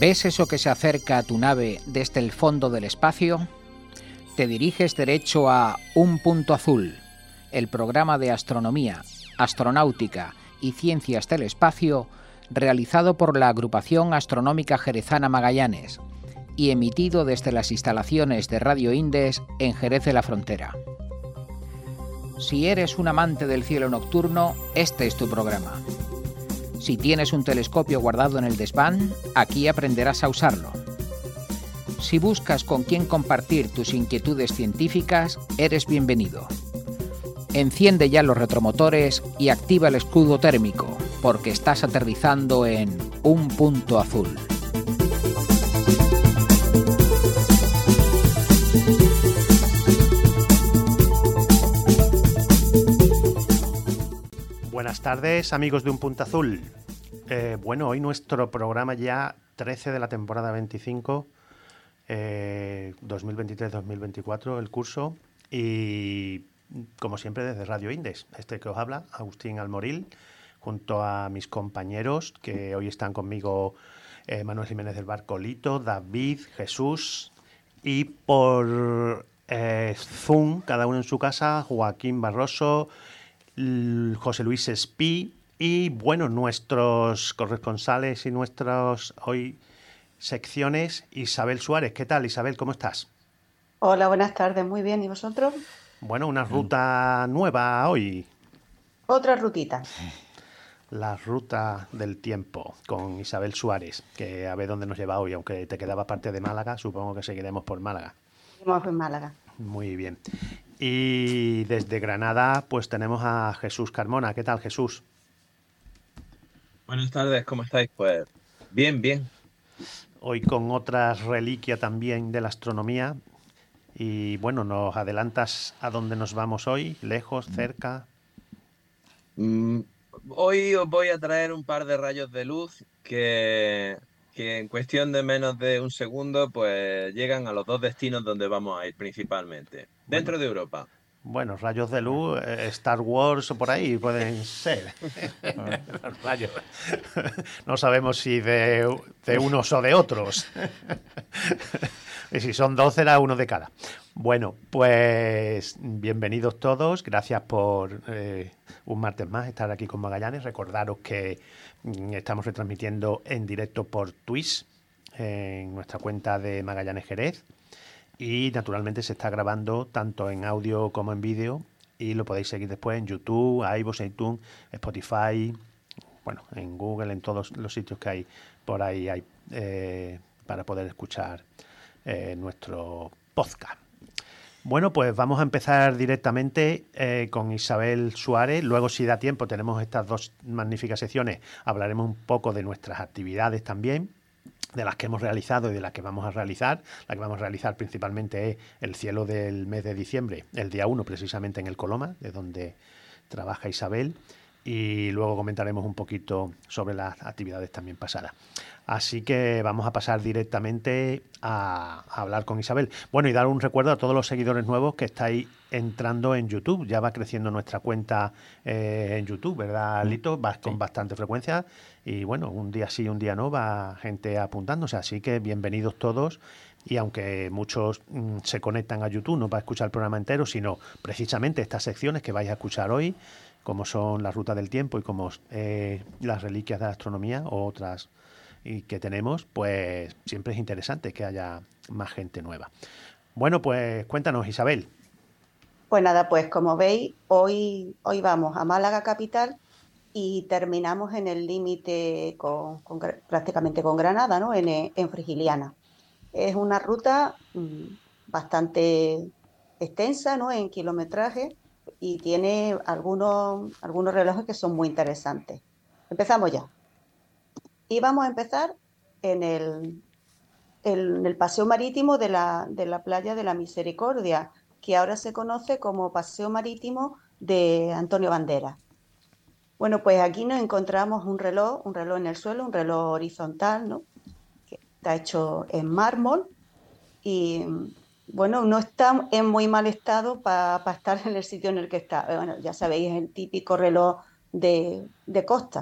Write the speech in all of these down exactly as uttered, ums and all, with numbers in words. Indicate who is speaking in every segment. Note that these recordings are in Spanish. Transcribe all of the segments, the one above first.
Speaker 1: ¿Ves eso que se acerca a tu nave desde el fondo del espacio? Te diriges derecho a Un Punto Azul, el programa de astronomía, astronáutica y ciencias del espacio realizado por la Agrupación Astronómica Jerezana Magallanes y emitido desde las instalaciones de Radio Indes en Jerez de la Frontera. Si eres un amante del cielo nocturno, este es tu programa. Si tienes un telescopio guardado en el desván, aquí aprenderás a usarlo. Si buscas con quién compartir tus inquietudes científicas, eres bienvenido. Enciende ya los retromotores y activa el escudo térmico, porque estás aterrizando en Un Punto Azul.
Speaker 2: Buenas tardes, amigos de Un Punto Azul. Eh, bueno, hoy nuestro programa ya trece de la temporada veinticinco, eh, dos mil veintitrés dos mil veinticuatro, el curso, y como siempre desde Radio Indes, este que os habla, Agustín Almoril, junto a mis compañeros que hoy están conmigo, eh, Manuel Jiménez del Barcolito, David, Jesús, y por eh, Zoom, cada uno en su casa, Joaquín Barroso, José Luis Espí y, bueno, nuestros corresponsales y nuestras hoy secciones, Isabel Suárez. ¿Qué tal, Isabel? ¿Cómo estás?
Speaker 3: Hola, buenas tardes. Muy bien. ¿Y vosotros?
Speaker 2: Bueno, una ruta nueva hoy.
Speaker 3: Otra rutita.
Speaker 2: La ruta del tiempo con Isabel Suárez, que a ver dónde nos lleva hoy, aunque te quedaba parte de Málaga, supongo que seguiremos por Málaga.
Speaker 3: Seguimos en Málaga.
Speaker 2: Muy bien. Y desde Granada, pues tenemos a Jesús Carmona. ¿Qué tal, Jesús?
Speaker 4: Buenas tardes, ¿cómo estáis? Pues bien, bien.
Speaker 2: Hoy con otra reliquia también de la astronomía. Y bueno, ¿nos adelantas a dónde nos vamos hoy? ¿Lejos, cerca?
Speaker 4: Mm, hoy os voy a traer un par de rayos de luz que, que en cuestión de menos de un segundo pues llegan a los dos destinos donde vamos a ir principalmente, dentro
Speaker 2: Bueno.
Speaker 4: de Europa.
Speaker 2: Bueno, rayos de luz, eh, Star Wars o por ahí pueden ser. Los rayos. No sabemos si de, de unos o de otros. Y si son dos, será uno de cada. Bueno, pues bienvenidos todos. Gracias por eh, un martes más estar aquí con Magallanes. Recordaros que mm, estamos retransmitiendo en directo por Twitch, en nuestra cuenta de Magallanes Jerez. Y naturalmente se está grabando tanto en audio como en vídeo y lo podéis seguir después en YouTube, iVoox, iTunes, Spotify, bueno, en Google, en todos los sitios que hay por ahí hay, eh, para poder escuchar eh, nuestro podcast. Bueno, pues vamos a empezar directamente eh, con Isabel Suárez. Luego, si da tiempo, tenemos estas dos magníficas secciones. Hablaremos un poco de nuestras actividades también, de las que hemos realizado y de las que vamos a realizar. La que vamos a realizar principalmente es el cielo del mes de diciembre, el día uno precisamente en el Coloma, de donde trabaja Isabel, y luego comentaremos un poquito sobre las actividades también pasadas. Así que vamos a pasar directamente a, a hablar con Isabel. Bueno, y dar un recuerdo a todos los seguidores nuevos que estáis entrando en YouTube. Ya va creciendo nuestra cuenta eh, en YouTube, ¿verdad, Lito? Va con sí. bastante frecuencia. Y bueno, un día sí, un día no, va gente apuntándose. Así que bienvenidos todos. Y aunque muchos mmm, se conectan a YouTube, no para escuchar el programa entero, sino precisamente estas secciones que vais a escuchar hoy, como son la ruta del tiempo y como eh, las reliquias de la astronomía o otras y que tenemos, pues siempre es interesante que haya más gente nueva. Bueno, pues cuéntanos, Isabel.
Speaker 3: Pues nada, pues como veis, hoy, hoy vamos a Málaga capital y terminamos en el límite con, con, prácticamente con Granada, ¿no? En, en Frigiliana. Es una ruta mmm, bastante extensa, ¿no? En kilometraje y tiene algunos, algunos relojes que son muy interesantes. Empezamos ya. Y vamos a empezar en el, en el paseo marítimo de la, de la playa de la Misericordia, que ahora se conoce como Paseo Marítimo de Antonio Banderas. Bueno, pues aquí nos encontramos un reloj, un reloj en el suelo, un reloj horizontal, ¿no? Que está hecho en mármol y, bueno, no está en muy mal estado para pa estar en el sitio en el que está. Bueno, ya sabéis, es el típico reloj de, de costa.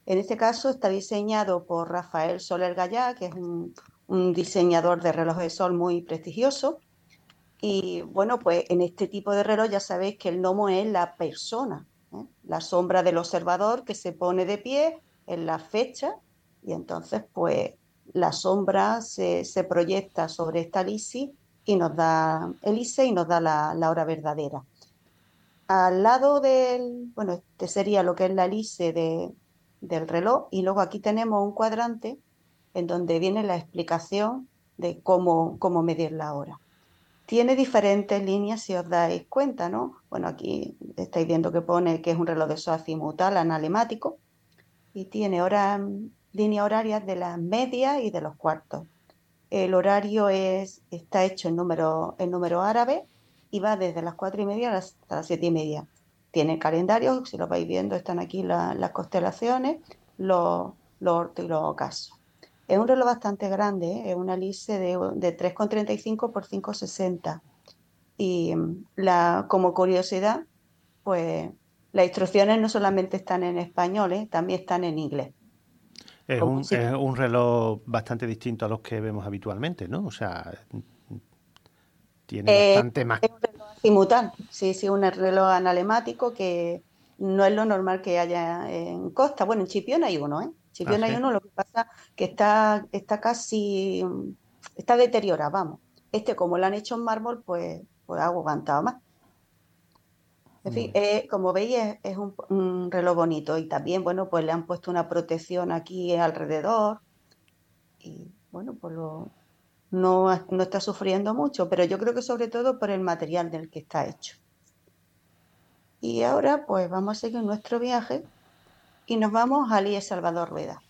Speaker 3: En este caso está diseñado por Rafael Soler Gallá, que es un, un diseñador de relojes de sol muy prestigioso. Y bueno, pues en este tipo de reloj ya sabéis que el gnomo es la persona, ¿eh? La sombra del observador que se pone de pie en la fecha y entonces pues la sombra se, se proyecta sobre esta elipse y nos da elipse y nos da la, la hora verdadera. Al lado del, bueno, este sería lo que es la elipse de, del reloj y luego aquí tenemos un cuadrante en donde viene la explicación de cómo, cómo medir la hora. Tiene diferentes líneas si os dais cuenta, ¿no? Bueno, aquí estáis viendo que pone que es un reloj de sol azimutal analemático y tiene horas, líneas horarias de las medias y de los cuartos. El horario es, está hecho en número, en número árabe y va desde las cuatro y media hasta las siete y media. Tiene calendario, si lo vais viendo están aquí la, las constelaciones, los, los ortos y los ocasos. Es un reloj bastante grande, ¿eh? Es una elipse de, de tres coma treinta y cinco por cinco coma sesenta. Y la, como curiosidad, pues las instrucciones no solamente están en español, ¿eh? También están en inglés.
Speaker 2: Es un, si... es un reloj bastante distinto a los que vemos habitualmente, ¿no? O sea, tiene eh, bastante más...
Speaker 3: Es un reloj azimutal, sí, sí, un reloj analemático que no es lo normal que haya en Costa. Bueno, en Chipiona hay uno, ¿eh? Chipiona ah, ¿sí? hay uno, lo que pasa que está, está casi, está deteriorado, vamos. Este, como lo han hecho en mármol, pues, pues ha aguantado más. En fin, eh, como veis, es, es un, un reloj bonito y también, bueno, pues le han puesto una protección aquí alrededor y, bueno, pues lo, no, no está sufriendo mucho, pero yo creo que sobre todo por el material del que está hecho. Y ahora, pues vamos a seguir nuestro viaje y nos vamos a Elías Salvador Rueda.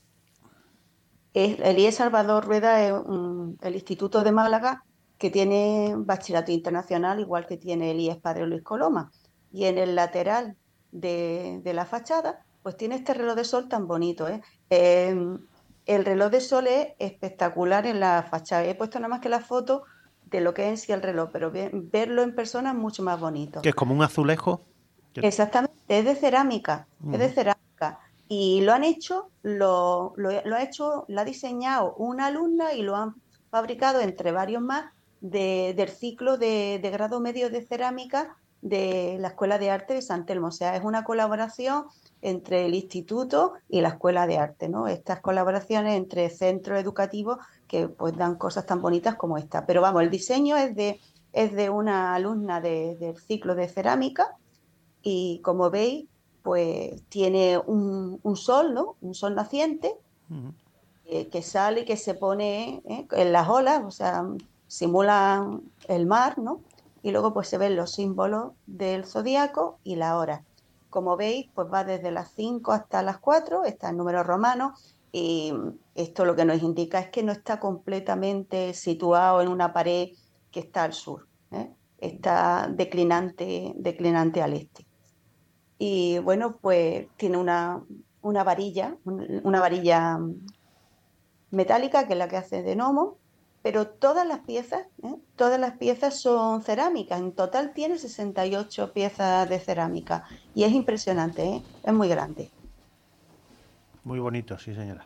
Speaker 3: Elías Salvador Rueda es un, el Instituto de Málaga que tiene bachillerato internacional, igual que tiene Elías Padre Luis Coloma. Y en el lateral de, de la fachada, pues tiene este reloj de sol tan bonito, ¿eh? Eh, el reloj de sol es espectacular en la fachada. He puesto nada más que la foto de lo que es en sí el reloj, pero ver, verlo en persona es mucho más bonito.
Speaker 2: ¿Que es como un azulejo?
Speaker 3: Exactamente, es de cerámica, uh-huh. es de cerámica. Y lo han hecho, lo, lo, lo ha hecho, lo ha diseñado una alumna y lo han fabricado entre varios más de, del ciclo de, de grado medio de cerámica de la Escuela de Arte de San Telmo. O sea, es una colaboración entre el instituto y la Escuela de Arte, ¿no? Estas colaboraciones entre centros educativos que pues dan cosas tan bonitas como esta. Pero vamos, el diseño es de, es de una alumna de, del ciclo de cerámica y como veis, pues tiene un, un sol, ¿no? Un sol naciente uh-huh. eh, que sale y que se pone eh, en las olas, o sea, simula el mar, ¿no? Y luego pues se ven los símbolos del zodiaco y la hora. Como veis, pues va desde las cinco hasta las cuatro, está en número romano, y esto lo que nos indica es que no está completamente situado en una pared que está al sur, ¿eh? Está declinante, declinante al este. Y bueno, pues tiene una, una varilla, una varilla metálica que es la que hace de gnomo, pero todas las piezas, ¿eh? todas las piezas son cerámicas. En total tiene sesenta y ocho piezas de cerámica y es impresionante, ¿eh? Es muy grande.
Speaker 2: Muy bonito, sí señora.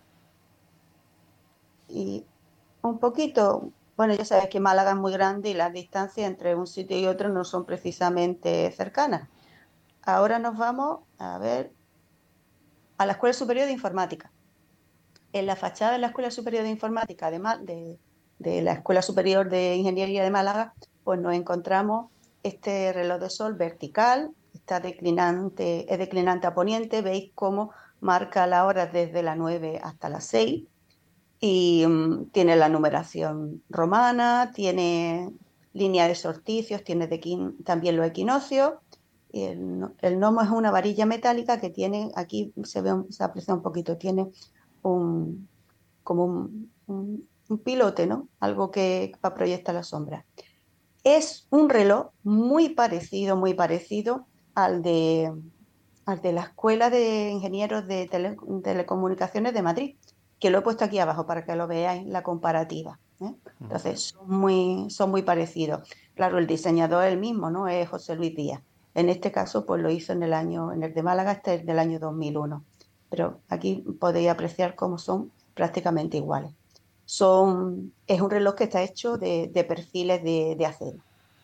Speaker 3: Y un poquito, bueno, ya sabes que Málaga es muy grande y las distancias entre un sitio y otro no son precisamente cercanas. Ahora nos vamos a ver a la Escuela Superior de Informática. En la fachada de la Escuela Superior de Informática, además de, de la Escuela Superior de Ingeniería de Málaga, pues nos encontramos este reloj de sol vertical, está declinante, es declinante a poniente, veis cómo marca la hora desde las nueve hasta las seis y um, tiene la numeración romana, tiene línea de solsticios, tiene de quin, también los equinoccios. El, el gnomo es una varilla metálica que tiene, aquí se ve, se aprecia un poquito, tiene un, como un, un, un pilote, ¿no? Algo que para proyectar la sombra. Es un reloj muy parecido, muy parecido al de, al de la Escuela de Ingenieros de Tele, Telecomunicaciones de Madrid, que lo he puesto aquí abajo para que lo veáis, la comparativa, ¿eh? Entonces, son muy, son muy parecidos. Claro, el diseñador es el mismo, ¿no? Es José Luis Díaz. En este caso, pues lo hizo en el año, en el de Málaga, este es del año dos mil uno. pero aquí podéis apreciar cómo son prácticamente iguales. Son, es un reloj que está hecho de, de perfiles de, de acero.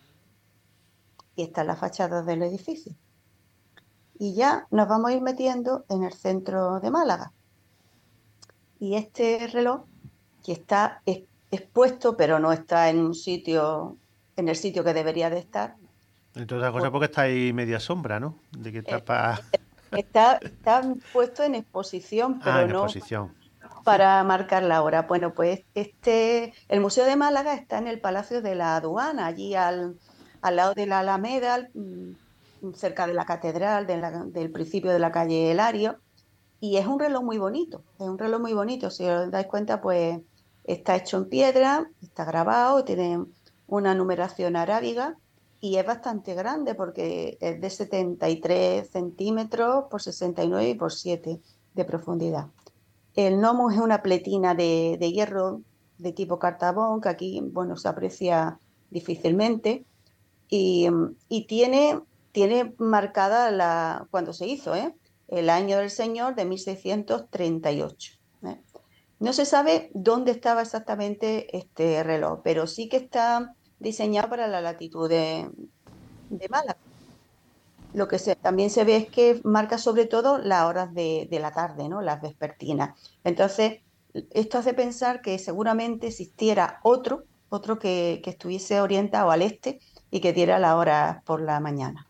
Speaker 3: Y está en la fachada del edificio. Y ya nos vamos a ir metiendo en el centro de Málaga. Y este reloj, que está expuesto, pero no está en un sitio, en el sitio que debería de estar.
Speaker 2: Entonces, la cosa es porque está ahí media sombra, ¿no? De que está para...
Speaker 3: Está, está puesto en exposición, pero
Speaker 2: Ah, en
Speaker 3: no
Speaker 2: exposición.
Speaker 3: para marcar la hora. Bueno, pues este, el Museo de Málaga está en el Palacio de la Aduana, allí al, al lado de la Alameda, al, cerca de la Catedral, de la, del principio de la calle Hilario, y es un reloj muy bonito, es un reloj muy bonito, si os dais cuenta, pues está hecho en piedra, está grabado, tiene una numeración arábiga y es bastante grande porque es de setenta y tres centímetros por sesenta y nueve y por siete de profundidad. El gnomo es una pletina de, de hierro de tipo cartabón, que aquí, bueno, se aprecia difícilmente, y, y tiene, tiene marcada la, cuando se hizo, ¿eh? El año del Señor de mil seiscientos treinta y ocho. ¿eh? No se sabe dónde estaba exactamente este reloj, pero sí que está diseñado para la latitud de, de Málaga. Lo que se, también se ve es que marca sobre todo las horas de, de la tarde, ¿no? Las vespertinas. Entonces, esto hace pensar que seguramente existiera otro, otro que, que estuviese orientado al este y que diera la hora por la mañana.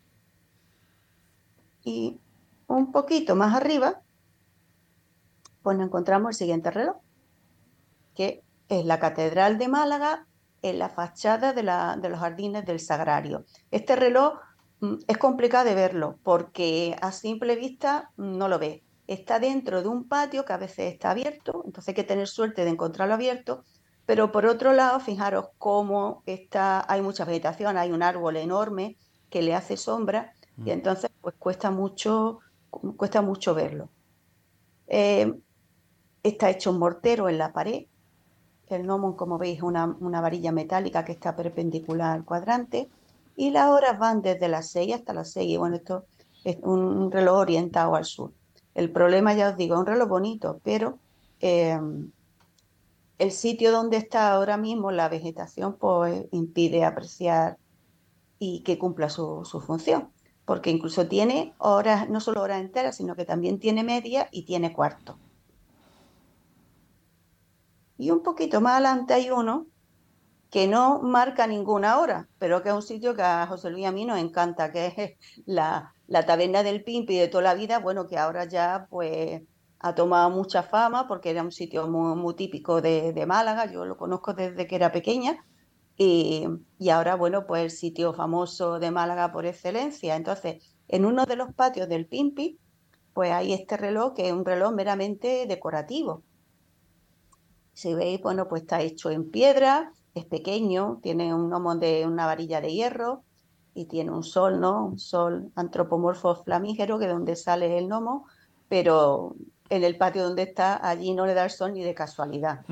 Speaker 3: Y un poquito más arriba, pues nos encontramos el siguiente reloj, que es la Catedral de Málaga en la fachada de, la, de los Jardines del Sagrario. Este reloj mm, es complicado de verlo porque a simple vista mm, no lo ves. Está dentro de un patio que a veces está abierto, entonces hay que tener suerte de encontrarlo abierto, pero por otro lado, fijaros cómo está, hay mucha vegetación, hay un árbol enorme que le hace sombra y entonces pues cuesta mucho, cuesta mucho verlo. Eh, está hecho un mortero en la pared. El gnomon, como veis, es una, una varilla metálica que está perpendicular al cuadrante y las horas van desde las seis hasta las seis. Y bueno, esto es un, un reloj orientado al sur. El problema, ya os digo, es un reloj bonito, pero eh, el sitio donde está ahora mismo la vegetación pues impide apreciar y que cumpla su, su función, porque incluso tiene horas, no solo horas enteras, sino que también tiene media y tiene cuarto. Y un poquito más adelante hay uno que no marca ninguna hora, pero que es un sitio que a José Luis y a mí nos encanta, que es la, la taberna del Pimpi de toda la vida, bueno, que ahora ya pues ha tomado mucha fama porque era un sitio muy, muy típico de, de Málaga, yo lo conozco desde que era pequeña, y, y ahora, bueno, pues el sitio famoso de Málaga por excelencia. Entonces, en uno de los patios del Pimpi, pues hay este reloj que es un reloj meramente decorativo. Si veis, bueno, pues está hecho en piedra, es pequeño, tiene un gnomo de una varilla de hierro y tiene un sol, ¿no? Un sol antropomorfo flamígero, que es donde sale el gnomo, pero en el patio donde está, allí no le da el sol ni de casualidad.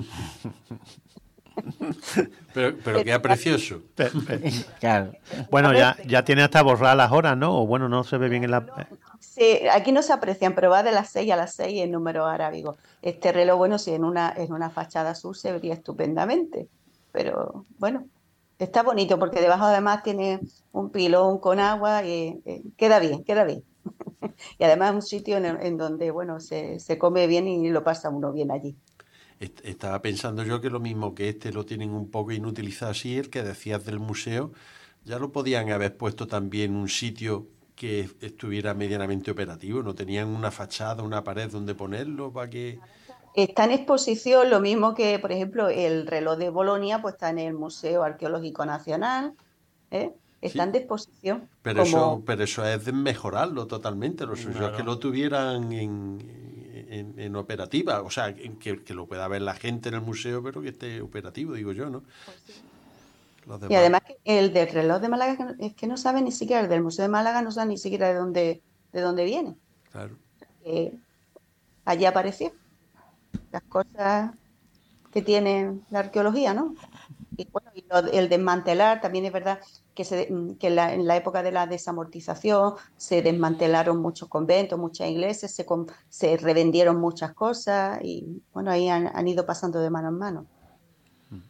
Speaker 5: pero, pero queda precioso.
Speaker 2: Claro. Bueno, ya, ya tiene hasta borrar las horas, ¿no? O bueno, no se ve bien en la...
Speaker 3: Sí, aquí no se aprecian, pero va de las seis a las seis en número arábigo. Este reloj, bueno, si en una, en una fachada sur se vería estupendamente, pero bueno, está bonito porque debajo además tiene un pilón con agua y eh, queda bien, queda bien. Y además es un sitio en, en donde, bueno, se, se come bien y lo pasa uno bien allí.
Speaker 5: Estaba pensando yo que lo mismo que este lo tienen un poco inutilizado así, el que decías del museo, ya lo podían haber puesto también un sitio que estuviera medianamente operativo, no tenían una fachada, una pared donde ponerlo para que...
Speaker 3: Está en exposición lo mismo que, por ejemplo, el reloj de Bolonia, pues está en el Museo Arqueológico Nacional, ¿eh? Están
Speaker 5: Sí,
Speaker 3: de exposición.
Speaker 5: pero
Speaker 3: Como...
Speaker 5: eso, pero eso es de mejorarlo totalmente, lo suyo
Speaker 2: Claro.
Speaker 5: es que lo tuvieran en, en, en operativa, o sea, que, que lo pueda ver la gente en el museo, pero que esté operativo, digo yo, ¿no?
Speaker 3: Pues sí.
Speaker 5: Los
Speaker 3: Y
Speaker 5: demás.
Speaker 3: además el del reloj de Málaga es que no sabe ni siquiera, el del Museo de Málaga no sabe ni siquiera de dónde, de dónde viene.
Speaker 5: Claro.
Speaker 3: Eh, allí apareció las cosas que tiene la arqueología, ¿no? y, bueno, y lo, el desmantelar, también es verdad que, se, que en, la, en la época de la desamortización se desmantelaron muchos conventos, muchas iglesias, se, se revendieron muchas cosas y bueno, ahí han, han ido pasando de mano en mano. Mm.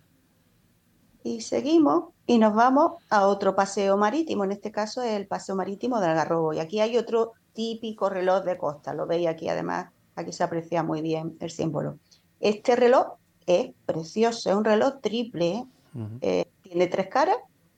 Speaker 3: Y seguimos y nos vamos a otro paseo marítimo, en este caso es el paseo marítimo de Algarrobo. Y aquí hay otro típico reloj de costa, lo veis aquí además, aquí se aprecia muy bien el símbolo. Este reloj es precioso, es un reloj triple, ¿eh? Uh-huh. Eh, tiene tres caras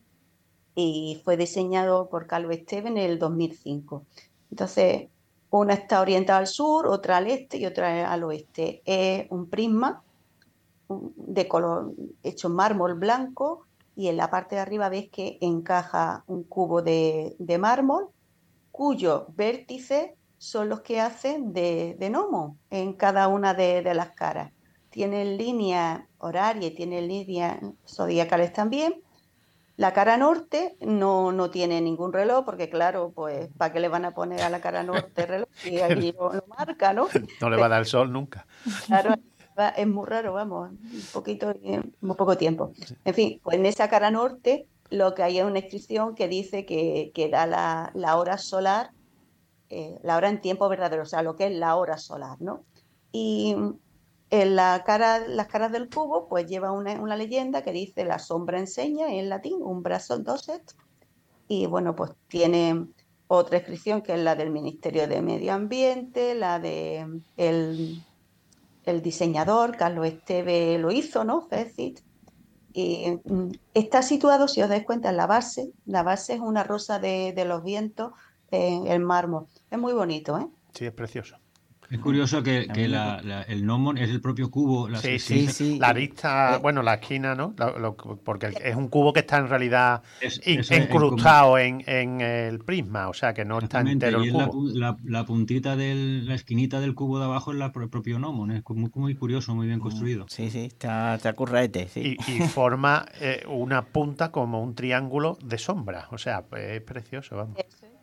Speaker 3: y fue diseñado por Carlo Esteve en el dos mil cinco. Entonces, una está orientada al sur, otra al este y otra al oeste. Es un prisma de color hecho en mármol blanco y en la parte de arriba ves que encaja un cubo de, de mármol cuyos vértices son los que hacen de, de gnomo en cada una de, de las caras. Tienen líneas horarias y tienen líneas zodiacales también. La cara norte no, no tiene ningún reloj, porque claro, pues ¿para qué le van a poner a la cara norte reloj? Y ahí lo, lo marca, ¿no?
Speaker 2: No le va a dar el sol nunca.
Speaker 3: Claro, es muy raro, vamos, un poquito, muy poco tiempo. En fin, pues en esa cara norte lo que hay es una inscripción que dice que, que da la, la hora solar, eh, la hora en tiempo verdadero, o sea, lo que es la hora solar, ¿no? Y en la cara, las caras del cubo, pues lleva una, una leyenda que dice la sombra enseña, en latín, umbra docet, y bueno, pues tiene otra inscripción que es la del Ministerio de Medio Ambiente, la de el, el diseñador, Carlo Esteve lo hizo, ¿no? Fecit. Y está situado, si os dais cuenta, en la base. La base es una rosa de, de los vientos en el mármol. Es muy bonito, ¿eh?
Speaker 2: Sí, es precioso.
Speaker 6: Es curioso que, que la, la, el gnomon es el propio cubo. La
Speaker 2: sí, sí, sí. La arista, eh, bueno, la esquina, ¿no? Lo, lo, porque es un cubo que está en realidad es, in, incrustado en, en el prisma, o sea que no está entero
Speaker 6: y
Speaker 2: el cubo.
Speaker 6: La, la, la puntita de la esquinita del cubo de abajo es la, el propio gnomon, es muy, muy curioso, muy bien construido.
Speaker 7: Sí, sí, está, está currete, sí.
Speaker 2: Y, y forma eh, una punta como un triángulo de sombra, o sea, es precioso, vamos.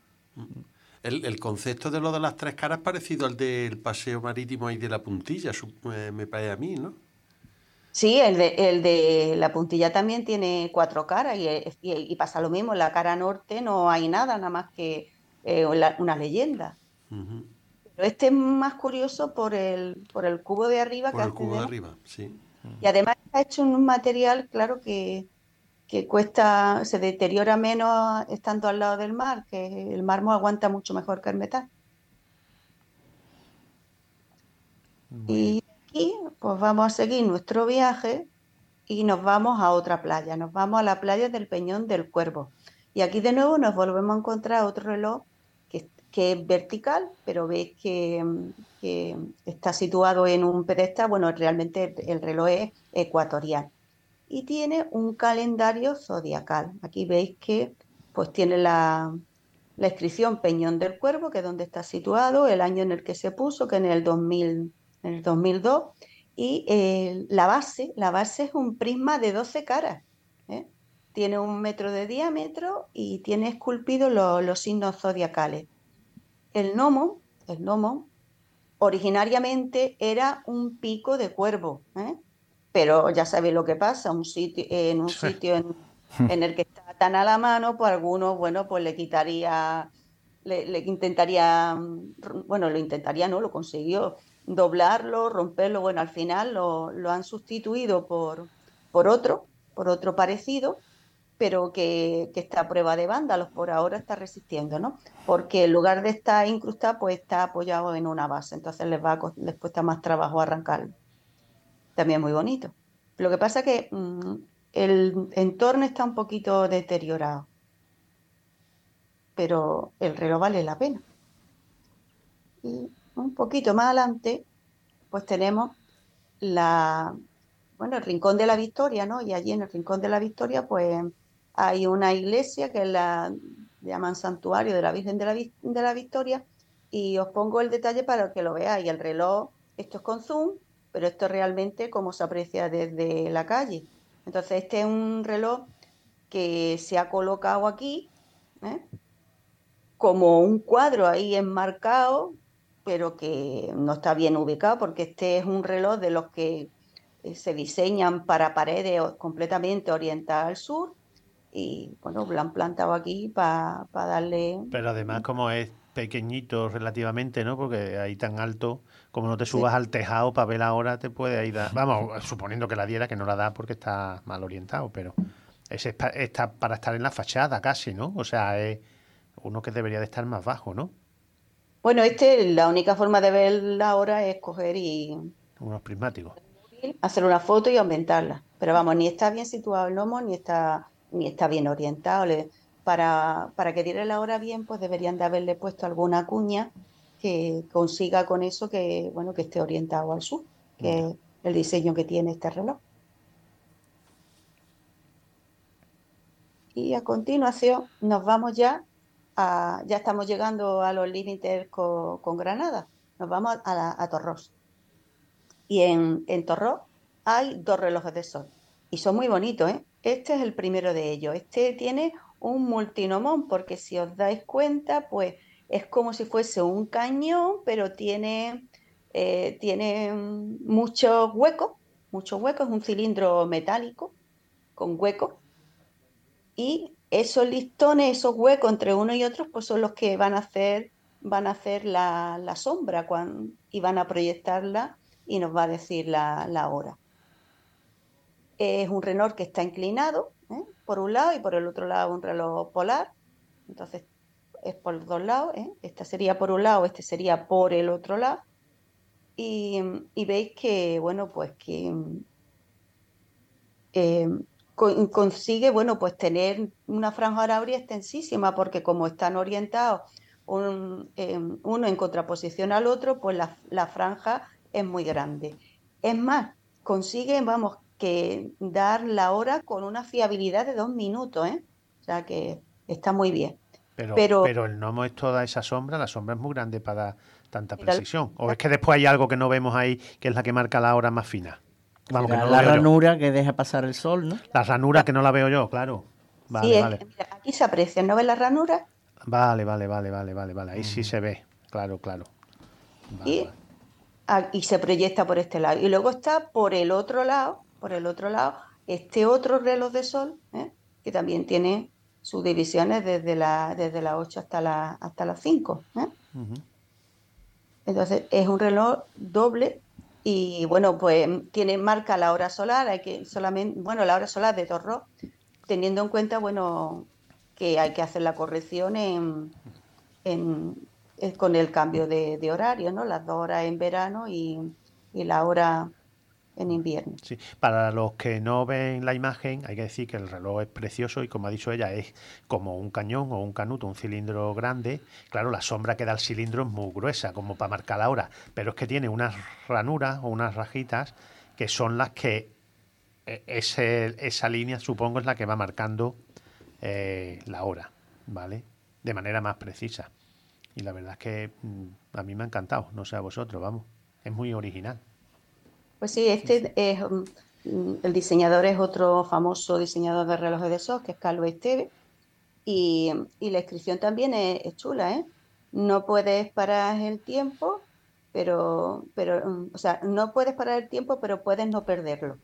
Speaker 5: El, el concepto de lo de las tres caras es parecido al del paseo marítimo y de la puntilla, eh, me parece a mí, ¿no?
Speaker 3: Sí, el de, el de la puntilla también tiene cuatro caras y, y, y pasa lo mismo. En la cara norte no hay nada, nada más que eh, la, una leyenda. Uh-huh. Pero este es más curioso por el, por el cubo de arriba.
Speaker 5: Por
Speaker 3: que
Speaker 5: el cubo
Speaker 3: de
Speaker 5: de arriba, sí.
Speaker 3: Y además está hecho en un material, claro, que, que cuesta, se deteriora menos estando al lado del mar, que el mármol aguanta mucho mejor que el metal. Muy y aquí pues vamos a seguir nuestro viaje y nos vamos a otra playa, nos vamos a la playa del Peñón del Cuervo. Y aquí de nuevo nos volvemos a encontrar otro reloj que, que es vertical, pero veis que, que está situado en un pedestal. Bueno, realmente el reloj es ecuatorial. Y tiene un calendario zodiacal. Aquí veis que pues tiene la, la inscripción Peñón del Cuervo, que es donde está situado, el año en el que se puso, que en el, dos mil, en el dos mil dos, y eh, la base, la base es un prisma de doce caras, ¿eh? Tiene un metro de diámetro y tiene esculpidos los, los signos zodiacales. El gnomo, el gnomo, originariamente era un pico de cuervo, ¿eh? Pero ya sabéis lo que pasa, un sitio, en un sitio en, en el que está tan a la mano, pues algunos, bueno, pues le quitaría, le, le intentaría, bueno, lo intentaría, no, lo consiguió, doblarlo, romperlo, bueno, al final lo, lo han sustituido por, por otro, por otro parecido, pero que, que está a prueba de vándalos, por ahora está resistiendo, ¿no? Porque en lugar de estar incrustado, pues está apoyado en una base, entonces les, va a, les cuesta más trabajo arrancarlo. También muy bonito. Lo que pasa es que mmm, el entorno está un poquito deteriorado, pero el reloj vale la pena. Y un poquito más adelante, pues tenemos la, bueno, el Rincón de la Victoria, ¿no? Y allí en el Rincón de la Victoria, pues hay una iglesia que es la llaman Santuario de la Virgen de la, de la Victoria, y os pongo el detalle para que lo veáis. El reloj, esto es con zoom, pero esto realmente como se aprecia desde la calle. Entonces este es un reloj que se ha colocado aquí, ¿eh? Como un cuadro ahí enmarcado, pero que no está bien ubicado, porque este es un reloj de los que eh, se diseñan para paredes completamente orientadas al sur y bueno, lo han plantado aquí para pa darle...
Speaker 2: Pero además como es pequeñito relativamente, ¿no? Porque ahí tan alto, como no te
Speaker 3: Sí.
Speaker 2: subas al tejado para ver la hora, te puede ir dar... Vamos, suponiendo que la diera, que no la da porque está mal orientado, pero ese es pa- está para estar en la fachada casi, ¿no? O sea, es uno que debería de estar más bajo, ¿no?
Speaker 3: Bueno, este, la única forma de ver la hora es coger y
Speaker 2: Unos prismáticos.
Speaker 3: hacer una foto y aumentarla. Pero vamos, ni está bien situado el lomo, ni está, ni está bien orientado. Le- para, para que diera la hora bien, pues deberían de haberle puesto alguna cuña que consiga con eso que, bueno, que esté orientado al sur, que
Speaker 2: Ya.
Speaker 3: es el diseño que tiene este reloj. Y a continuación nos vamos ya a, ya estamos llegando a los límites con, con Granada. Nos vamos a, la- a Torros. Y en, en Torró hay dos relojes de sol. Y son muy bonitos, ¿eh? Este es el primero de ellos. Este tiene un multinomón, porque si os dais cuenta, pues es como si fuese un cañón, pero tiene, eh, tiene mm, muchos huecos, muchos huecos, es un cilindro metálico con huecos. Y esos listones, esos huecos entre uno y otro, pues son los que van a hacer, van a hacer la, la sombra cuan- y van a proyectarla y nos va a decir la, la hora. Es un reloj que está inclinado, ¿eh? Por un lado y por el otro lado un reloj polar. Entonces es por los dos lados, ¿eh? Esta sería por un lado, este sería por el otro lado. Y, y veis que, bueno, pues que eh, con- consigue, bueno, pues tener una franja horaria extensísima, porque como están orientados un, eh, uno en contraposición al otro, pues la, la franja es muy grande. Es más, consigue, vamos, que dar la hora con una fiabilidad de dos minutos, ¿eh? O sea que está muy bien.
Speaker 2: Pero,
Speaker 3: Pero
Speaker 2: pero el gnomo es toda esa sombra, la sombra es muy grande para dar tanta
Speaker 3: mira,
Speaker 2: precisión. ¿O es que después hay algo que no vemos ahí, que es la que marca la hora más fina? Vamos, que
Speaker 7: Será
Speaker 2: no lo
Speaker 7: la
Speaker 2: veo yo.
Speaker 7: ranura que deja pasar el sol, ¿no?
Speaker 2: La ranura que no la veo yo, claro.
Speaker 3: sí,
Speaker 2: Vale,
Speaker 3: es,
Speaker 2: vale.
Speaker 3: mira, aquí se aprecia, ¿no ves la ranura?
Speaker 2: Vale, vale, vale, vale, vale, vale. Ahí sí se ve. Claro, claro. Vale,
Speaker 3: Y
Speaker 2: vale.
Speaker 3: ah, y se proyecta por este lado. Y luego está por el otro lado, por el otro lado, este otro reloj de sol, ¿eh? Que también tiene sus divisiones desde la, desde las ocho hasta, la, hasta las cinco. ¿Eh? Entonces es un reloj doble y bueno, pues tiene marca la hora solar, hay que solamente, bueno, la hora solar de Torró, teniendo en cuenta, bueno, que hay que hacer la corrección en, en, eh, con el cambio de, de horario, ¿no? Las dos horas en verano y, y la hora en invierno.
Speaker 2: Sí. Para los que no ven la imagen, hay que decir que el reloj es precioso y como ha dicho ella, es como un cañón o un canuto, un cilindro grande. Claro, la sombra que da el cilindro es muy gruesa, como para marcar la hora, pero es que tiene unas ranuras o unas rajitas que son las que eh, ese, esa línea, supongo, es la que va marcando eh, la hora, ¿vale? De manera más precisa. Y la verdad es que mm, a mí me ha encantado, no sé a vosotros, vamos. Es muy original.
Speaker 3: Pues sí, este es, mm, el diseñador es otro famoso diseñador de relojes de sol, que es Carlos Esteve, y, y la inscripción también es, es chula, ¿eh? No puedes parar el tiempo, pero, pero, mm, o sea, no puedes parar el tiempo, pero puedes no perderlo.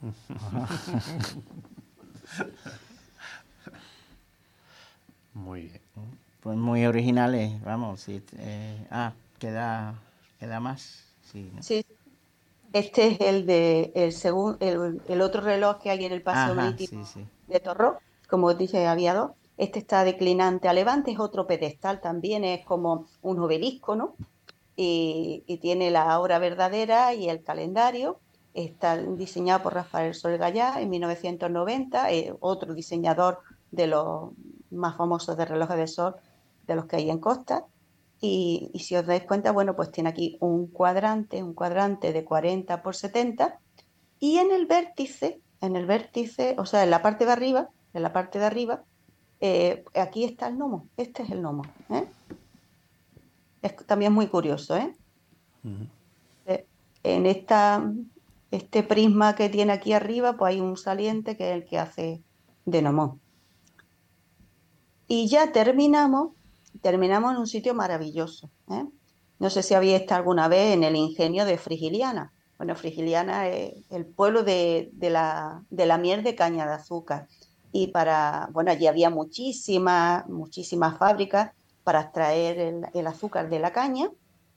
Speaker 2: Muy bien.
Speaker 7: Pues muy originales, vamos. Sí, eh, ah, queda, queda más. Sí, ¿no?
Speaker 3: Sí, este es el de el, segun- el, el otro reloj que hay en el paseo
Speaker 7: Ajá,
Speaker 3: marítimo
Speaker 7: sí, sí.
Speaker 3: de Torró, como os dije, había dos. Este está declinante a levante, es otro pedestal también, es como un obelisco, ¿no? Y, y tiene la hora verdadera y el calendario. Está diseñado por Rafael Sol Gallá en mil novecientos noventa, eh, otro diseñador de los más famosos de relojes de sol de los que hay en Costa. Y, y si os dais cuenta, bueno, pues tiene aquí un cuadrante, un cuadrante de cuarenta por setenta y en el vértice, en el vértice, o sea, en la parte de arriba, en la parte de arriba, eh, aquí está el gnomo, este es el gnomo, ¿eh? Es también muy curioso, ¿eh? Eh, En esta, este prisma que tiene aquí arriba, pues hay un saliente que es el que hace de gnomón. Y ya terminamos, terminamos en un sitio maravilloso, ¿eh? No sé si habéis estado alguna vez en el ingenio de Frigiliana. Bueno, Frigiliana es el pueblo de, de la, de la miel de caña de azúcar. Y para, bueno, allí había muchísimas, muchísimas fábricas para extraer el, el azúcar de la caña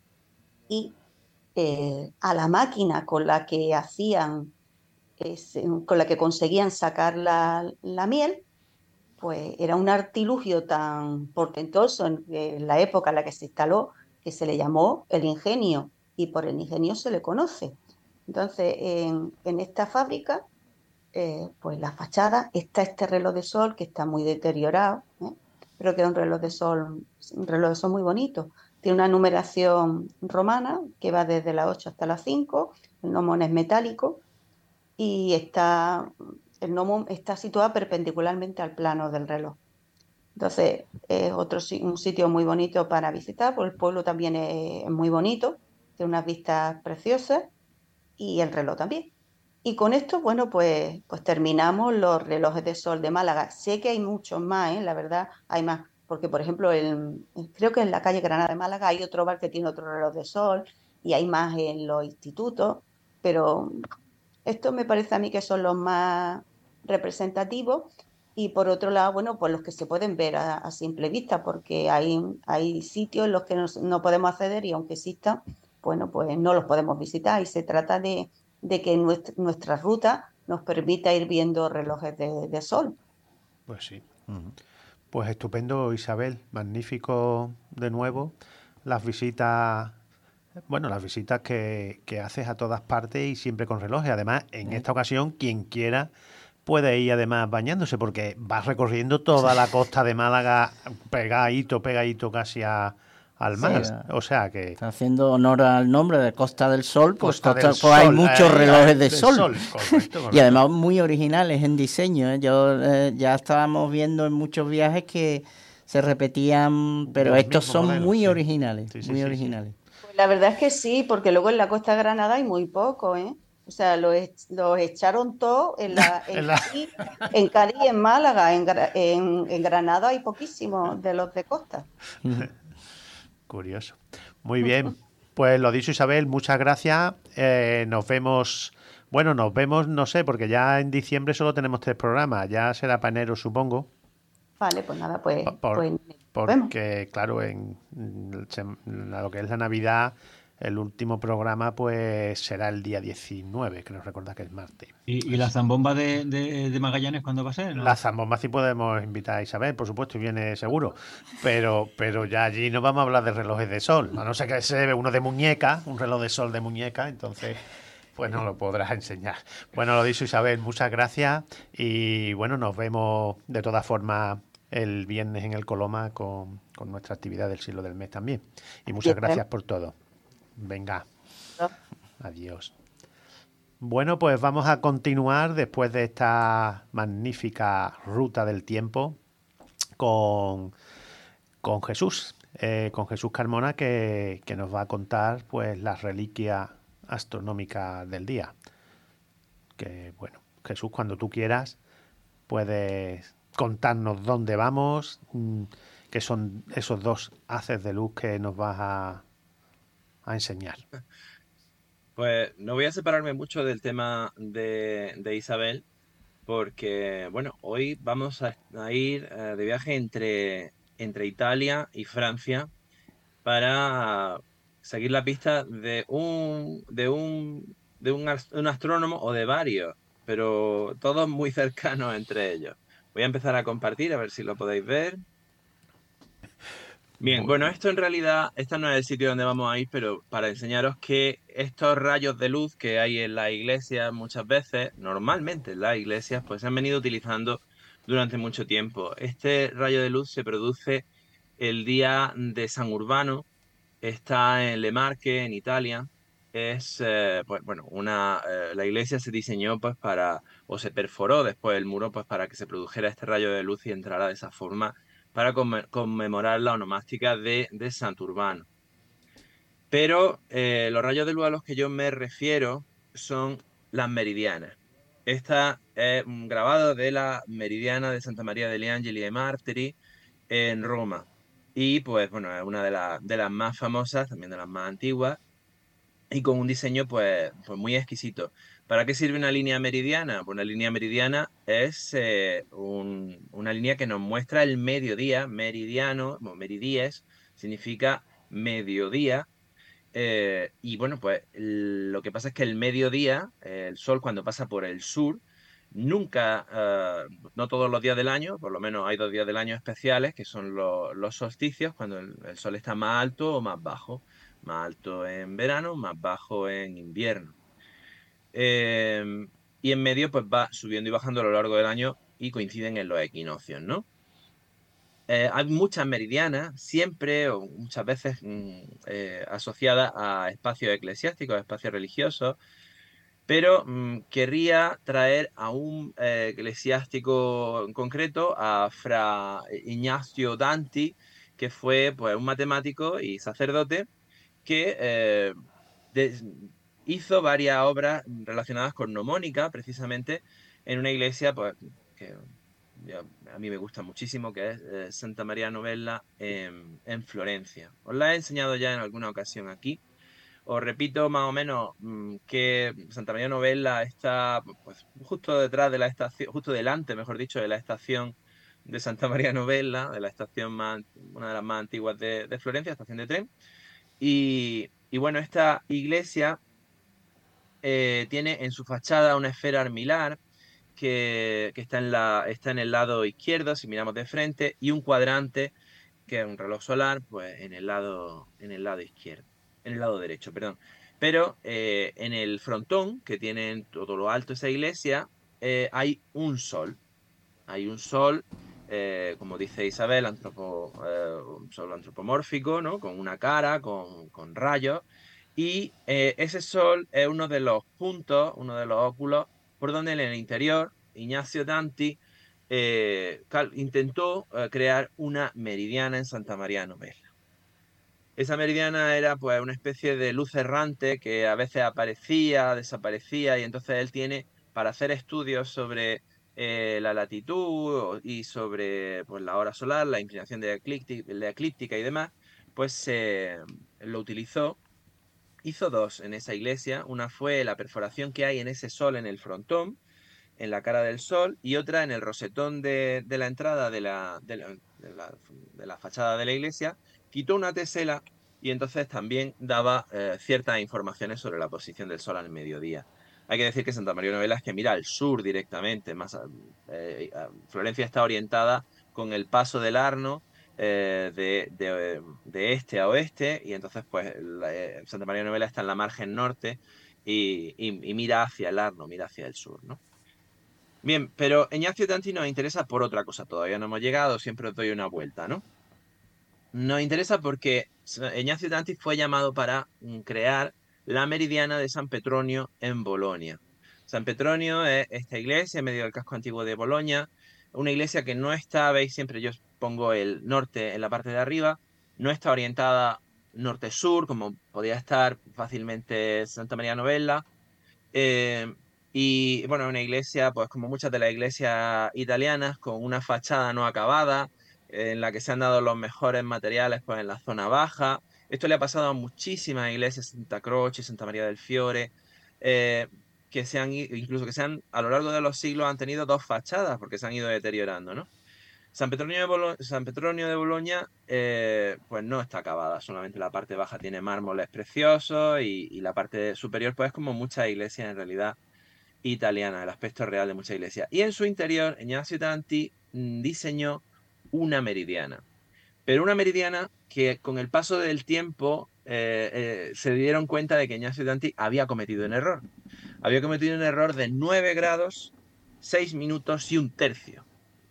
Speaker 3: y eh, a la máquina con la que hacían, es, con la que conseguían sacar la, la miel, pues era un artilugio tan portentoso en, en la época en la que se instaló que se le llamó el ingenio y por el ingenio se le conoce. Entonces, en, en esta fábrica, eh, pues la fachada está este reloj de sol que está muy deteriorado, ¿eh? Pero que es un reloj de sol, un reloj de sol muy bonito. Tiene una numeración romana que va desde las ocho hasta las cinco, el gnomon es metálico y está, el gnomon está situado perpendicularmente al plano del reloj. Entonces, es otro, un sitio muy bonito para visitar, porque el pueblo también es muy bonito, tiene unas vistas preciosas y el reloj también. Y con esto, bueno, pues, pues terminamos los relojes de sol de Málaga. Sé que hay muchos más, ¿eh? La verdad, hay más. Porque, por ejemplo, el, creo que en la calle Granada de Málaga hay otro bar que tiene otro reloj de sol y hay más en los institutos, pero estos me parece a mí que son los más representativos y por otro lado, bueno, pues los que se pueden ver a, a simple vista, porque hay, hay sitios en los que no, no podemos acceder y aunque existan, bueno, pues no los podemos visitar y se trata de, de que nuestra, nuestra ruta nos permita ir viendo relojes de, de sol.
Speaker 2: Pues sí. Uh-huh. Pues estupendo, Isabel, magnífico de nuevo las visitas, bueno, las visitas que, que haces a todas partes y siempre con relojes. Además, en esta ocasión, quien quiera puede ir además bañándose porque vas recorriendo toda la costa de Málaga pegadito, pegadito casi a, al mar. Sí, o sea que...
Speaker 7: Está haciendo honor al nombre de Costa del Sol, pues,
Speaker 2: Costa
Speaker 7: costa,
Speaker 2: del
Speaker 7: pues
Speaker 2: Sol,
Speaker 7: hay muchos
Speaker 2: eh,
Speaker 7: relojes de
Speaker 2: del
Speaker 7: sol.
Speaker 2: sol. Correcto, correcto.
Speaker 7: Y además muy originales en diseño, ¿eh? Yo eh, ya estábamos viendo en muchos viajes que se repetían, pero
Speaker 2: Los
Speaker 7: estos son
Speaker 2: modelos,
Speaker 7: muy
Speaker 2: sí.
Speaker 7: originales,
Speaker 2: Sí, sí,
Speaker 7: muy
Speaker 2: sí,
Speaker 7: originales.
Speaker 3: Sí. Pues la verdad es que sí, porque luego en la Costa de Granada hay muy poco, ¿eh? O sea, los, los echaron todos en, la, en,
Speaker 2: En la...
Speaker 3: Cádiz, en Cádiz y en Málaga. En, en, en Granada hay poquísimos de los de costa.
Speaker 2: Curioso. Muy bien. Pues lo dicho, Isabel, muchas gracias. Eh, nos vemos, bueno, nos vemos, no sé, porque ya en diciembre solo tenemos tres programas. Ya será para enero, supongo.
Speaker 3: Vale, pues nada, pues,
Speaker 2: Por,
Speaker 3: pues
Speaker 2: porque,
Speaker 3: vemos.
Speaker 2: claro, en, en lo que es la Navidad, el último programa pues será el día diecinueve, que nos recuerda que es martes.
Speaker 6: ¿Y, y la zambomba de, de, de Magallanes cuándo va a ser? ¿No?
Speaker 2: La zambomba sí podemos invitar a Isabel, por supuesto, y viene seguro. Pero, pero ya allí no vamos a hablar de relojes de sol. A no ser que se ve uno de muñeca, un reloj de sol de muñeca, entonces pues no lo podrás enseñar. Bueno, lo dicho, Isabel, muchas gracias. Y bueno, nos vemos de todas formas el viernes en el Coloma con, con nuestra actividad del siglo del mes también. Y muchas gracias por todo. Venga. Adiós. Bueno, pues vamos a continuar después de esta magnífica ruta del tiempo con, con Jesús, eh, con Jesús Carmona, que, que nos va a contar pues las reliquias astronómicas del día. Que bueno, Jesús, cuando tú quieras, puedes contarnos dónde vamos, qué son esos dos haces de luz que nos vas a, a enseñar.
Speaker 4: Pues no voy a separarme mucho del tema de, de Isabel, porque, bueno, hoy vamos a, a ir eh, de viaje entre, entre Italia y Francia para seguir la pista de un, de un, de un, un astrónomo o de varios, pero todos muy cercanos entre ellos. Voy a empezar a compartir, a ver si lo podéis ver. Bien, bueno, esto en realidad, este no es el sitio donde vamos a ir, pero para enseñaros que estos rayos de luz que hay en las iglesias muchas veces, normalmente en las iglesias, pues se han venido utilizando durante mucho tiempo. Este rayo de luz se produce el día de San Urbano, está en Le Marche, en Italia. Es, eh, pues bueno, una, eh, la iglesia se diseñó pues para, o se perforó después el muro pues para que se produjera este rayo de luz y entrara de esa forma para conmemorar la onomástica de, de Sant'Urbano. Pero eh, los rayos de luz a los que yo me refiero son las meridianas. Esta es un grabado de la meridiana de Santa María degli Angeli e Martiri en Roma. Y pues bueno, es una de, la, de las más famosas, también de las más antiguas. y con un diseño pues, pues muy exquisito. ¿Para qué sirve una línea meridiana? Pues una línea meridiana es eh, un- una línea que nos muestra el mediodía, meridiano, bueno, meridies, significa mediodía. Eh, y bueno, pues el- lo que pasa es que el mediodía, eh, el sol cuando pasa por el sur, nunca, eh, no todos los días del año, por lo menos hay dos días del año especiales, que son lo- los solsticios, cuando el, el sol está más alto o más bajo. Más alto en verano, más bajo en invierno. Eh, y en medio, pues va subiendo y bajando a lo largo del año y coinciden en los equinoccios, ¿no? Eh, hay muchas meridianas, siempre o muchas veces mm, eh, asociadas a espacios eclesiásticos, a espacios religiosos, pero mm, querría traer a un eh, eclesiástico en concreto, a Fra Ignacio Danti, que fue pues, un matemático y sacerdote que eh, de- hizo varias obras relacionadas con mnemónica, precisamente en una iglesia pues, que yo- a mí me gusta muchísimo, que es eh, Santa María Novella en, en Florencia. Os la he enseñado ya en alguna ocasión aquí. Os repito más o menos mm, que Santa María Novella está pues, justo detrás de la estación, justo delante, mejor dicho, de la estación de Santa María Novella, de la estación más, una de las más antiguas de, de Florencia, estación de tren. Y, y bueno, esta iglesia eh, tiene en su fachada una esfera armilar que, que está en la, está en el lado izquierdo, si miramos de frente, y un cuadrante, que es un reloj solar, pues en el lado, en el lado izquierdo, en el lado derecho, perdón. Pero eh, en el frontón, que tiene en todo lo alto esa iglesia, eh, hay un sol. Hay un sol, eh, como dice Isabel, antropo- eh, un sol antropomórfico, ¿no? Con una cara, con, con rayos. Y eh, ese sol es uno de los puntos, uno de los óculos, por donde en el interior Ignacio Danti eh, cal- intentó eh, crear una meridiana en Santa María Novella. Esa meridiana era pues una especie de luz errante que a veces aparecía, desaparecía, y entonces él tiene, para hacer estudios sobre eh, la latitud y sobre pues, la hora solar, la inclinación de eclíptica, de eclíptica y demás, pues eh, lo utilizó. Hizo dos en esa iglesia. Una fue la perforación que hay en ese sol en el frontón, en la cara del sol, y otra en el rosetón de, de la entrada de la, de la, de la- de la fachada de la iglesia. Quitó una tesela y entonces también daba eh, ciertas informaciones sobre la posición del sol al mediodía. Hay que decir que Santa María Novella es que mira al sur directamente, más a- eh, a- Florencia está orientada con el paso del Arno eh, de, de- de este a oeste, y entonces pues la- eh, Santa María Novella está en la margen norte y, y- y mira hacia el Arno, mira hacia el sur, ¿no? Bien, pero Ignacio Tanti nos interesa por otra cosa. Todavía no hemos llegado, siempre os doy una vuelta, ¿no? Nos interesa porque Ignacio Tanti fue llamado para mm, crear la meridiana de San Petronio en Bolonia. San Petronio es esta iglesia en medio del casco antiguo de Bolonia, una iglesia que no está, veis, siempre yo pongo el norte en la parte de arriba, no está orientada norte-sur, como podía estar fácilmente Santa María Novella. Eh, y bueno, una iglesia, pues como muchas de las iglesias italianas, con una fachada no acabada, eh, en la que se han dado los mejores materiales pues, en la zona baja. Esto le ha pasado a muchísimas iglesias, Santa Croce, Santa María del Fiore, eh, que se han, i- incluso que se han, a lo largo de los siglos han tenido dos fachadas porque se han ido deteriorando, ¿no? San Petronio de Bolo- San Petronio de Boloña, eh, pues no está acabada, solamente la parte baja tiene mármoles preciosos y, y la parte superior, pues es como muchas iglesias en realidad italianas, el aspecto real de muchas iglesias. Y en su interior, Ignacio Tanti mm, diseñó una meridiana, pero una meridiana que con el paso del tiempo eh, eh, se dieron cuenta de que Ignacio Tanti había cometido un error. Había cometido un error de nueve grados, seis minutos y un tercio.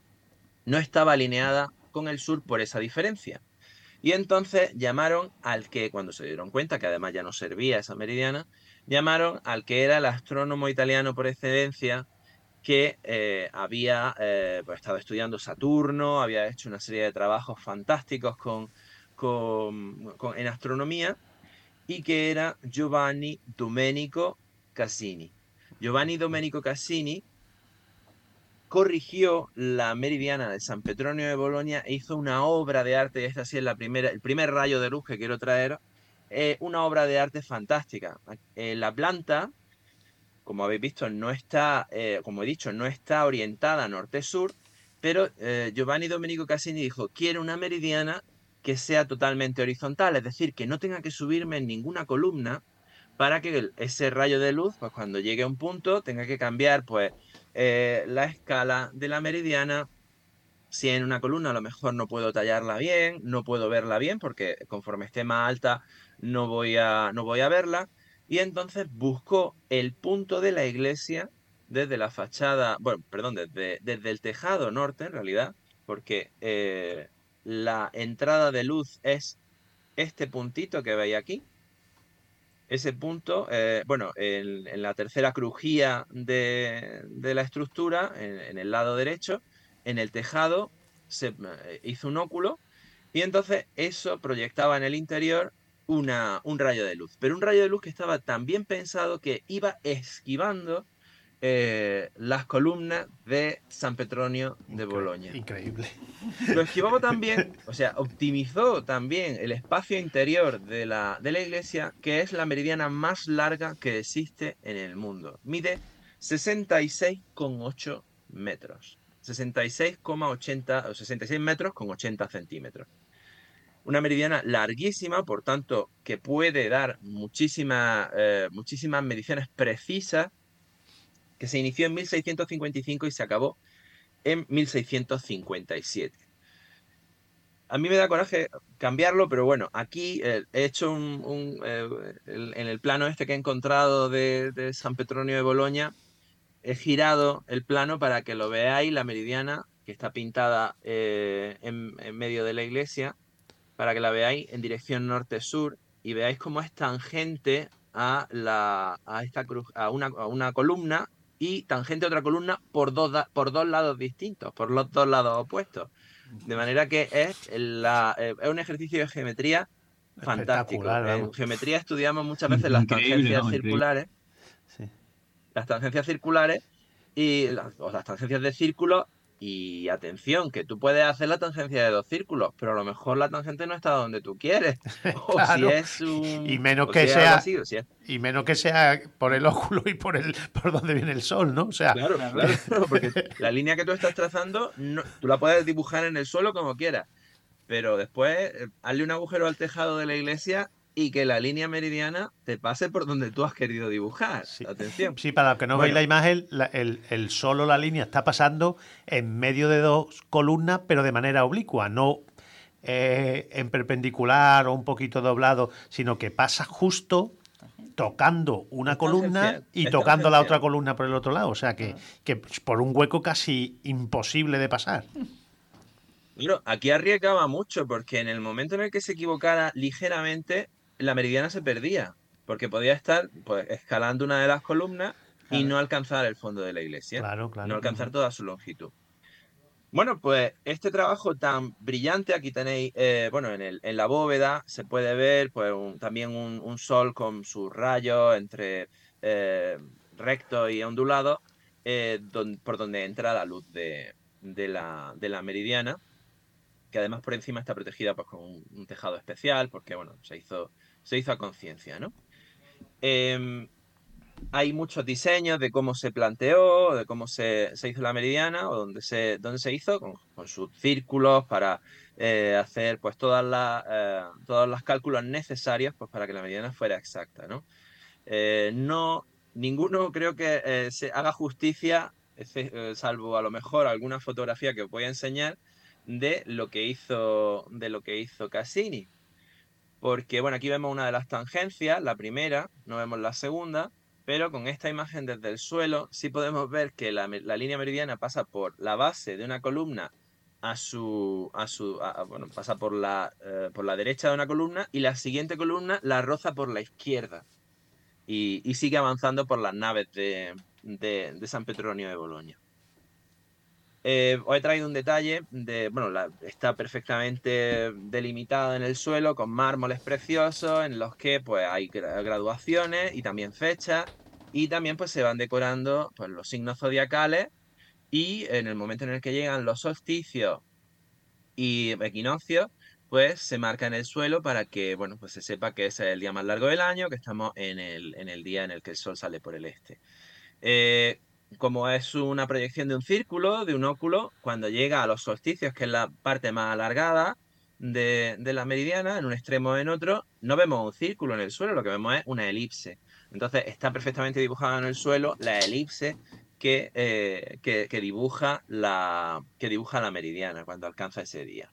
Speaker 4: No estaba alineada con el sur por esa diferencia. Y entonces llamaron al que, cuando se dieron cuenta que además ya no servía esa meridiana, llamaron al que era el astrónomo italiano por excelencia, que eh, había eh, pues, estado estudiando Saturno, había hecho una serie de trabajos fantásticos con, con- con- en astronomía, y que era Giovanni Domenico Cassini. Giovanni Domenico Cassini corrigió la meridiana de San Petronio de Bolonia e hizo una obra de arte, y esta sí es la primera, el primer rayo de luz que quiero traer, eh, una obra de arte fantástica. Eh, la planta, como habéis visto, no está, eh, como he dicho, no está orientada norte-sur, pero eh, Giovanni Domenico Cassini dijo, quiero una meridiana que sea totalmente horizontal, es decir, que no tenga que subirme en ninguna columna para que el- ese rayo de luz, pues cuando llegue a un punto, tenga que cambiar pues eh, la escala de la meridiana. Si en una columna a lo mejor no puedo tallarla bien, no puedo verla bien, porque conforme esté más alta no voy a, no voy a verla. Y entonces buscó el punto de la iglesia desde la fachada, bueno, perdón, desde, desde el tejado norte en realidad, porque eh, la entrada de luz es este puntito que veis aquí. Ese punto, eh, bueno, en, en la tercera crujía de, de la estructura, en, en el lado derecho, en el tejado, se eh, hizo un óculo y entonces eso proyectaba en el interior una, un rayo de luz. Pero un rayo de luz que estaba tan bien pensado que iba esquivando eh, las columnas de San Petronio de
Speaker 2: Incre-
Speaker 4: Boloña.
Speaker 2: Increíble.
Speaker 4: Lo esquivaba también, o sea, optimizó también el espacio interior de la, de la iglesia, que es la meridiana más larga que existe en el mundo. Mide sesenta y seis coma ocho metros. sesenta y seis coma ochenta o sesenta y seis metros con ochenta centímetros. Una meridiana larguísima, por tanto, que puede dar muchísima, eh, muchísimas mediciones precisas, que se inició en mil seiscientos cincuenta y cinco y se acabó en mil seiscientos cincuenta y siete. A mí me da coraje cambiarlo, pero bueno, aquí eh, he hecho un, un, eh, el- en el plano este que he encontrado de, de San Petronio de Boloña, he girado el plano para que lo veáis, la meridiana, que está pintada eh, en, en medio de la iglesia, para que la veáis en dirección norte-sur y veáis cómo es tangente a, la, a, esta cruz, a, una, a una columna y tangente a otra columna por dos, da- por dos lados distintos, por los dos lados opuestos. De manera que es, la, eh, es un ejercicio de geometría fantástico.
Speaker 2: Espectacular,
Speaker 4: En
Speaker 2: vamos.
Speaker 4: geometría estudiamos muchas veces las
Speaker 6: Increíble,
Speaker 4: tangencias
Speaker 6: vamos, increíble.
Speaker 4: circulares,
Speaker 2: Sí.
Speaker 4: las tangencias circulares y las, o las tangencias de círculos. Y atención, que tú puedes hacer la tangencia de dos círculos, pero a lo mejor la tangente no está donde tú quieres. O si
Speaker 2: Claro.
Speaker 4: es
Speaker 2: Y
Speaker 4: un.
Speaker 2: menos
Speaker 4: O
Speaker 2: que
Speaker 4: si es algo
Speaker 2: sea
Speaker 4: así, o si es.
Speaker 2: y menos que sea por el óculo y por el por donde viene el sol, ¿no? O sea,
Speaker 4: Claro, claro, porque la línea que tú estás trazando, no, tú la puedes dibujar en el suelo como quieras. Pero después eh, hazle un agujero al tejado de la iglesia y que la línea meridiana te pase por donde tú has querido dibujar.
Speaker 2: sí.
Speaker 4: Atención.
Speaker 2: Sí, para los que no veis
Speaker 4: Bueno,
Speaker 2: la imagen, la- el, el solo la línea está pasando en medio de dos columnas, pero de manera oblicua, no eh, en perpendicular o un poquito doblado, sino que pasa justo tocando una
Speaker 4: es
Speaker 2: columna
Speaker 4: tangencial,
Speaker 2: y
Speaker 4: es
Speaker 2: tocando la
Speaker 4: tangencial.
Speaker 2: otra columna por el otro lado. O sea que, que por un hueco casi imposible de pasar.
Speaker 4: Claro, aquí arriesgaba mucho porque en el momento en el que se equivocara ligeramente, la meridiana se perdía, porque podía estar pues, escalando una de las columnas y no alcanzar el fondo de la iglesia,
Speaker 2: Claro,
Speaker 4: no
Speaker 2: claro.
Speaker 4: alcanzar toda su longitud. Bueno, pues este trabajo tan brillante, aquí tenéis, eh, bueno, en el, en la bóveda se puede ver pues un- también un, un sol con sus rayos entre eh, recto y ondulado, eh, don- por donde entra la luz de, de la, de la meridiana, que además por encima está protegida pues, con un, un tejado especial, porque bueno, se hizo, se hizo a conciencia, ¿no? Em, Hay muchos diseños de cómo se planteó, de cómo se, se hizo la meridiana o dónde se, dónde se hizo, con, con sus círculos para eh, hacer pues todas las, eh, todos los cálculos necesarios pues, para que la meridiana fuera exacta, ¿no? Eh, no, ninguno creo que eh, se haga justicia, exe- eh, salvo a lo mejor alguna fotografía que os voy a enseñar, de lo que hizo, de lo que hizo Cassini. Porque, bueno, aquí vemos una de las tangencias, la primera, no vemos la segunda, pero con esta imagen desde el suelo sí podemos ver que la, me- la línea meridiana pasa por la base de una columna a su, a su, a- a- bueno, pasa por la, eh, por la derecha de una columna y la siguiente columna la roza por la izquierda y, y sigue avanzando por las naves de, de, de San Petronio de Boloña. Eh, os he traído un detalle de, bueno, la- está perfectamente delimitada en el suelo con mármoles preciosos en los que pues hay gra- graduaciones y también fechas y también pues se van decorando pues los signos zodiacales y en el momento en el que llegan los solsticios y equinoccios pues se marca en el suelo para que, bueno, pues se sepa que ese es el día más largo del año, que estamos en el, en el día en el que el sol sale por el este. Eh, como es una proyección de un círculo, de un óculo, cuando llega a los solsticios, que es la parte más alargada de, de la meridiana, en un extremo o en otro, no vemos un círculo en el suelo, lo que vemos es una elipse. Entonces está perfectamente dibujada en el suelo la elipse que, eh, que, que dibuja la, que dibuja la meridiana cuando alcanza ese día.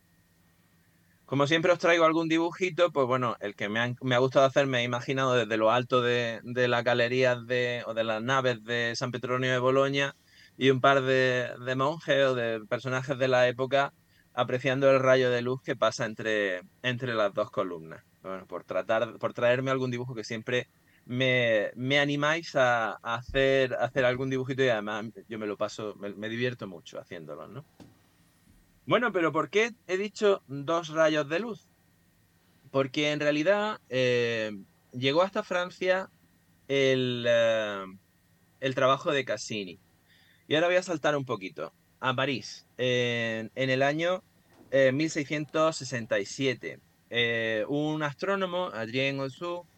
Speaker 4: Como siempre os traigo algún dibujito, pues bueno, el que me, han- me ha gustado hacer, me he imaginado desde lo alto de, de las galerías de, o de las naves de San Petronio de Boloña y un par de, de monjes o de personajes de la época apreciando el rayo de luz que pasa entre, entre las dos columnas. Bueno, por tratar, por traerme algún dibujo que siempre me, me animáis a, a hacer, a hacer algún dibujito y además yo me lo paso, me, me divierto mucho haciéndolo, ¿no? Bueno, pero ¿por qué he dicho dos rayos de luz? Porque en realidad eh, llegó hasta Francia el, eh, el trabajo de Cassini. Y ahora voy a saltar un poquito a París, en, en el año eh, mil seiscientos sesenta y siete. Eh, un astrónomo, Adrien Auzout,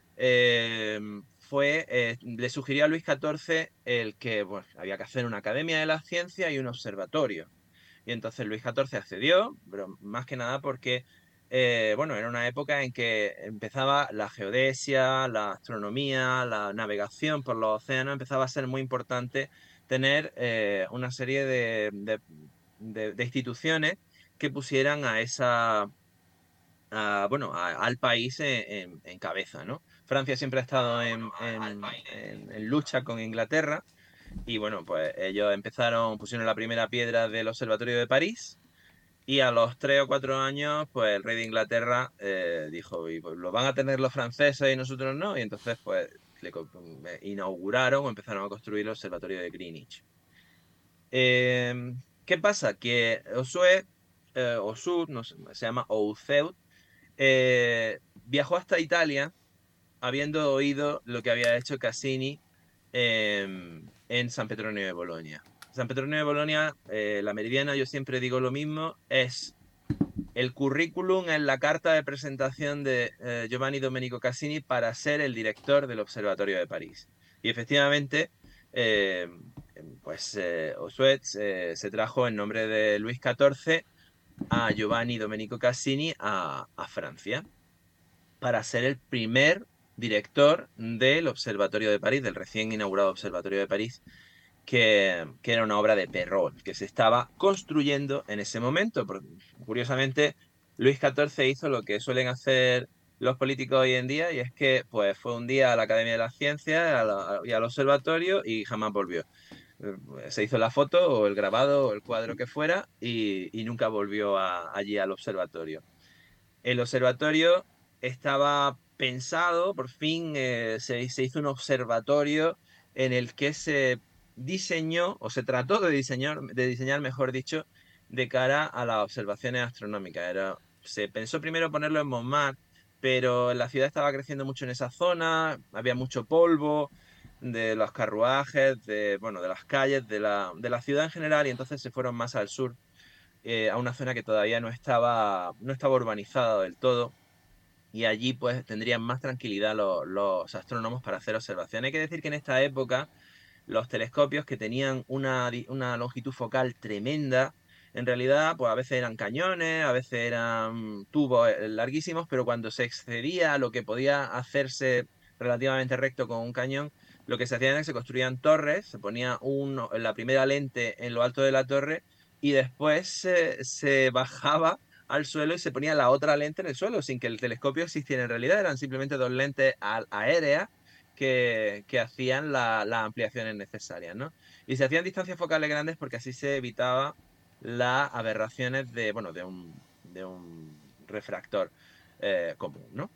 Speaker 4: eh, fue, eh, le sugirió a Luis catorce el que bueno, había que hacer una academia de la ciencia y un observatorio. Y entonces Luis catorce accedió, pero más que nada porque, eh, bueno, era una época en que empezaba la geodesia, la astronomía, la navegación por los océanos, empezaba a ser muy importante tener eh, una serie de, de- de- de instituciones que pusieran a esa, a, bueno, a- al país en, en- en cabeza, ¿no? Francia siempre ha estado en, en en- en lucha con Inglaterra y bueno, pues ellos empezaron, pusieron la primera piedra del Observatorio de París y a los tres o cuatro años, pues el rey de Inglaterra eh, dijo, y pues lo van a tener los franceses y nosotros no. Y entonces, pues le co- eh, inauguraron o empezaron a construir el Observatorio de Greenwich. Eh, ¿Qué pasa? Que Osue, eh, Osud, no sé, se llama Ouceut, eh, viajó hasta Italia habiendo oído lo que había hecho Cassini em, en San Petronio de Bolonia. San Petronio de Bolonia, eh, la Meridiana, yo siempre digo lo mismo, es el currículum en la carta de presentación de eh, Giovanni Domenico Cassini para ser el director del Observatorio de París. Y efectivamente, eh, pues eh, Ossuet eh, se trajo en nombre de Luis catorce a Giovanni Domenico Cassini a, a Francia para ser el primer director del Observatorio de París, del recién inaugurado Observatorio de París, que, que era una obra de Perrault, que se estaba construyendo en ese momento. Porque, curiosamente, Luis catorce hizo lo que suelen hacer los políticos hoy en día, y es que pues, fue un día a la Academia de las Ciencias a la- y al observatorio y jamás volvió. Eh, Se hizo la foto o el grabado o el cuadro que fuera y, y nunca volvió a- allí al observatorio. El observatorio estaba pensado, por fin eh, se, se hizo un observatorio en el que se diseñó, o se trató de diseñar, de diseñar, mejor dicho, de cara a las observaciones astronómicas. Era, se pensó primero ponerlo en Montmartre, pero la ciudad estaba creciendo mucho en esa zona, había mucho polvo de los carruajes, de, bueno, de las calles, de la, de la ciudad en general, y entonces se fueron más al sur eh, a una zona que todavía no estaba, no estaba urbanizada del todo. Y allí pues tendrían más tranquilidad los, los astrónomos para hacer observaciones. Hay que decir que en esta época los telescopios que tenían una, di- una longitud focal tremenda, en realidad pues a veces eran cañones, a veces eran tubos eh, larguísimos, pero cuando se excedía a lo que podía hacerse relativamente recto con un cañón, lo que se hacía era que se construían torres, se ponía uno, la primera lente en lo alto de la torre y después se, se bajaba al suelo y se ponía la otra lente en el suelo, sin que el telescopio existiera en realidad, eran simplemente dos lentes a- aéreas que, que hacían la- las ampliaciones necesarias, ¿no? Y se hacían distancias focales grandes porque así se evitaba las aberraciones de, bueno, de un, de un refractor eh, común, ¿no?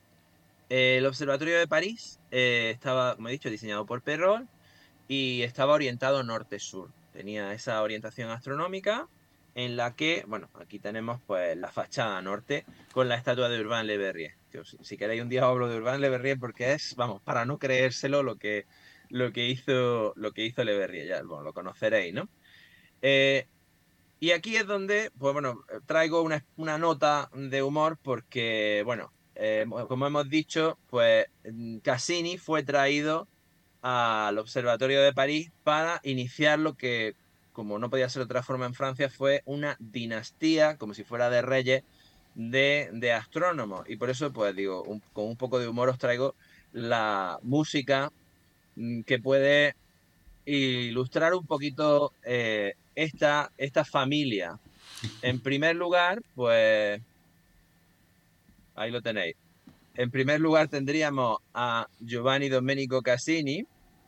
Speaker 4: El Observatorio de París eh, estaba, como he dicho, diseñado por Perrault y estaba orientado norte-sur. Tenía esa orientación astronómica en la que, bueno, aquí tenemos pues la fachada norte con la estatua de Urbain Le Verrier. Que os- si queréis un día hablo de Urbain Le Verrier porque es, vamos, para no creérselo lo que, lo que hizo, lo que hizo Le Verrier, ya, bueno, lo conoceréis, ¿no? Eh, Y aquí es donde, pues bueno, traigo una, una nota de humor porque, bueno, eh, como hemos dicho, pues Cassini fue traído al Observatorio de París para iniciar lo que, como no podía ser de otra forma en Francia, fue una dinastía, como si fuera de reyes, de, de astrónomos. Y por eso, pues digo, un, con un poco de humor os traigo la música mm, que puede ilustrar un poquito eh, esta, esta familia. En primer lugar, pues ahí lo tenéis. En primer lugar tendríamos a Giovanni Domenico Cassini,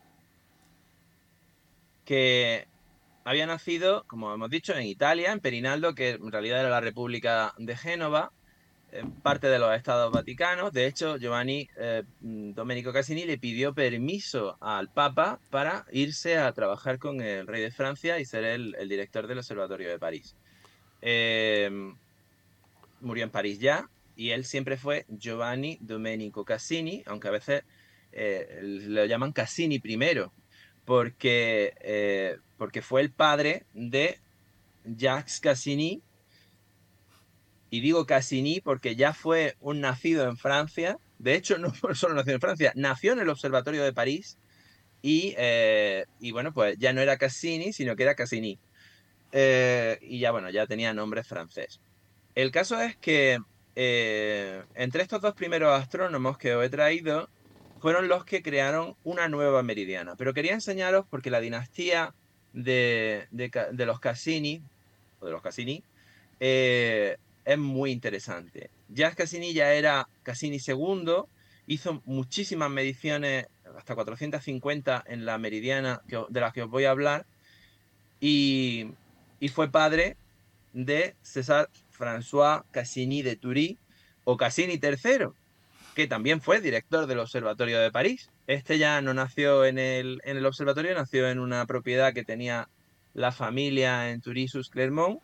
Speaker 4: que había nacido, como hemos dicho, en Italia, en Perinaldo, que en realidad era la República de Génova, eh, parte de los Estados Vaticanos. De hecho, Giovanni eh, Domenico Cassini le pidió permiso al Papa para irse a trabajar con el rey de Francia y ser el, el director del Observatorio de París. Eh, murió en París ya, y él siempre fue Giovanni Domenico Cassini, aunque a veces eh, lo llaman Cassini primero, porque, eh, porque fue el padre de Jacques Cassini. Y digo Cassini porque ya fue un nacido en Francia. De hecho, no solo nació en Francia, nació en el Observatorio de París. Y, eh, y bueno, pues ya no era Cassini, sino que era Cassini. Eh, y ya, bueno, ya tenía nombre francés. El caso es que eh, entre estos dos primeros astrónomos que os he traído, fueron los que crearon una nueva meridiana. Pero quería enseñaros porque la dinastía de, de, de los Cassini, o de los Cassini, eh, es muy interesante. Jacques Cassini ya era Cassini segundo, hizo muchísimas mediciones, hasta cuatrocientas cincuenta en la meridiana que, de las que os voy a hablar, y, y fue padre de César François Cassini de Thury, o Cassini tercero, que también fue director del Observatorio de París. Este ya no nació en el, en el observatorio, nació en una propiedad que tenía la familia en Thury-sus-Clermont,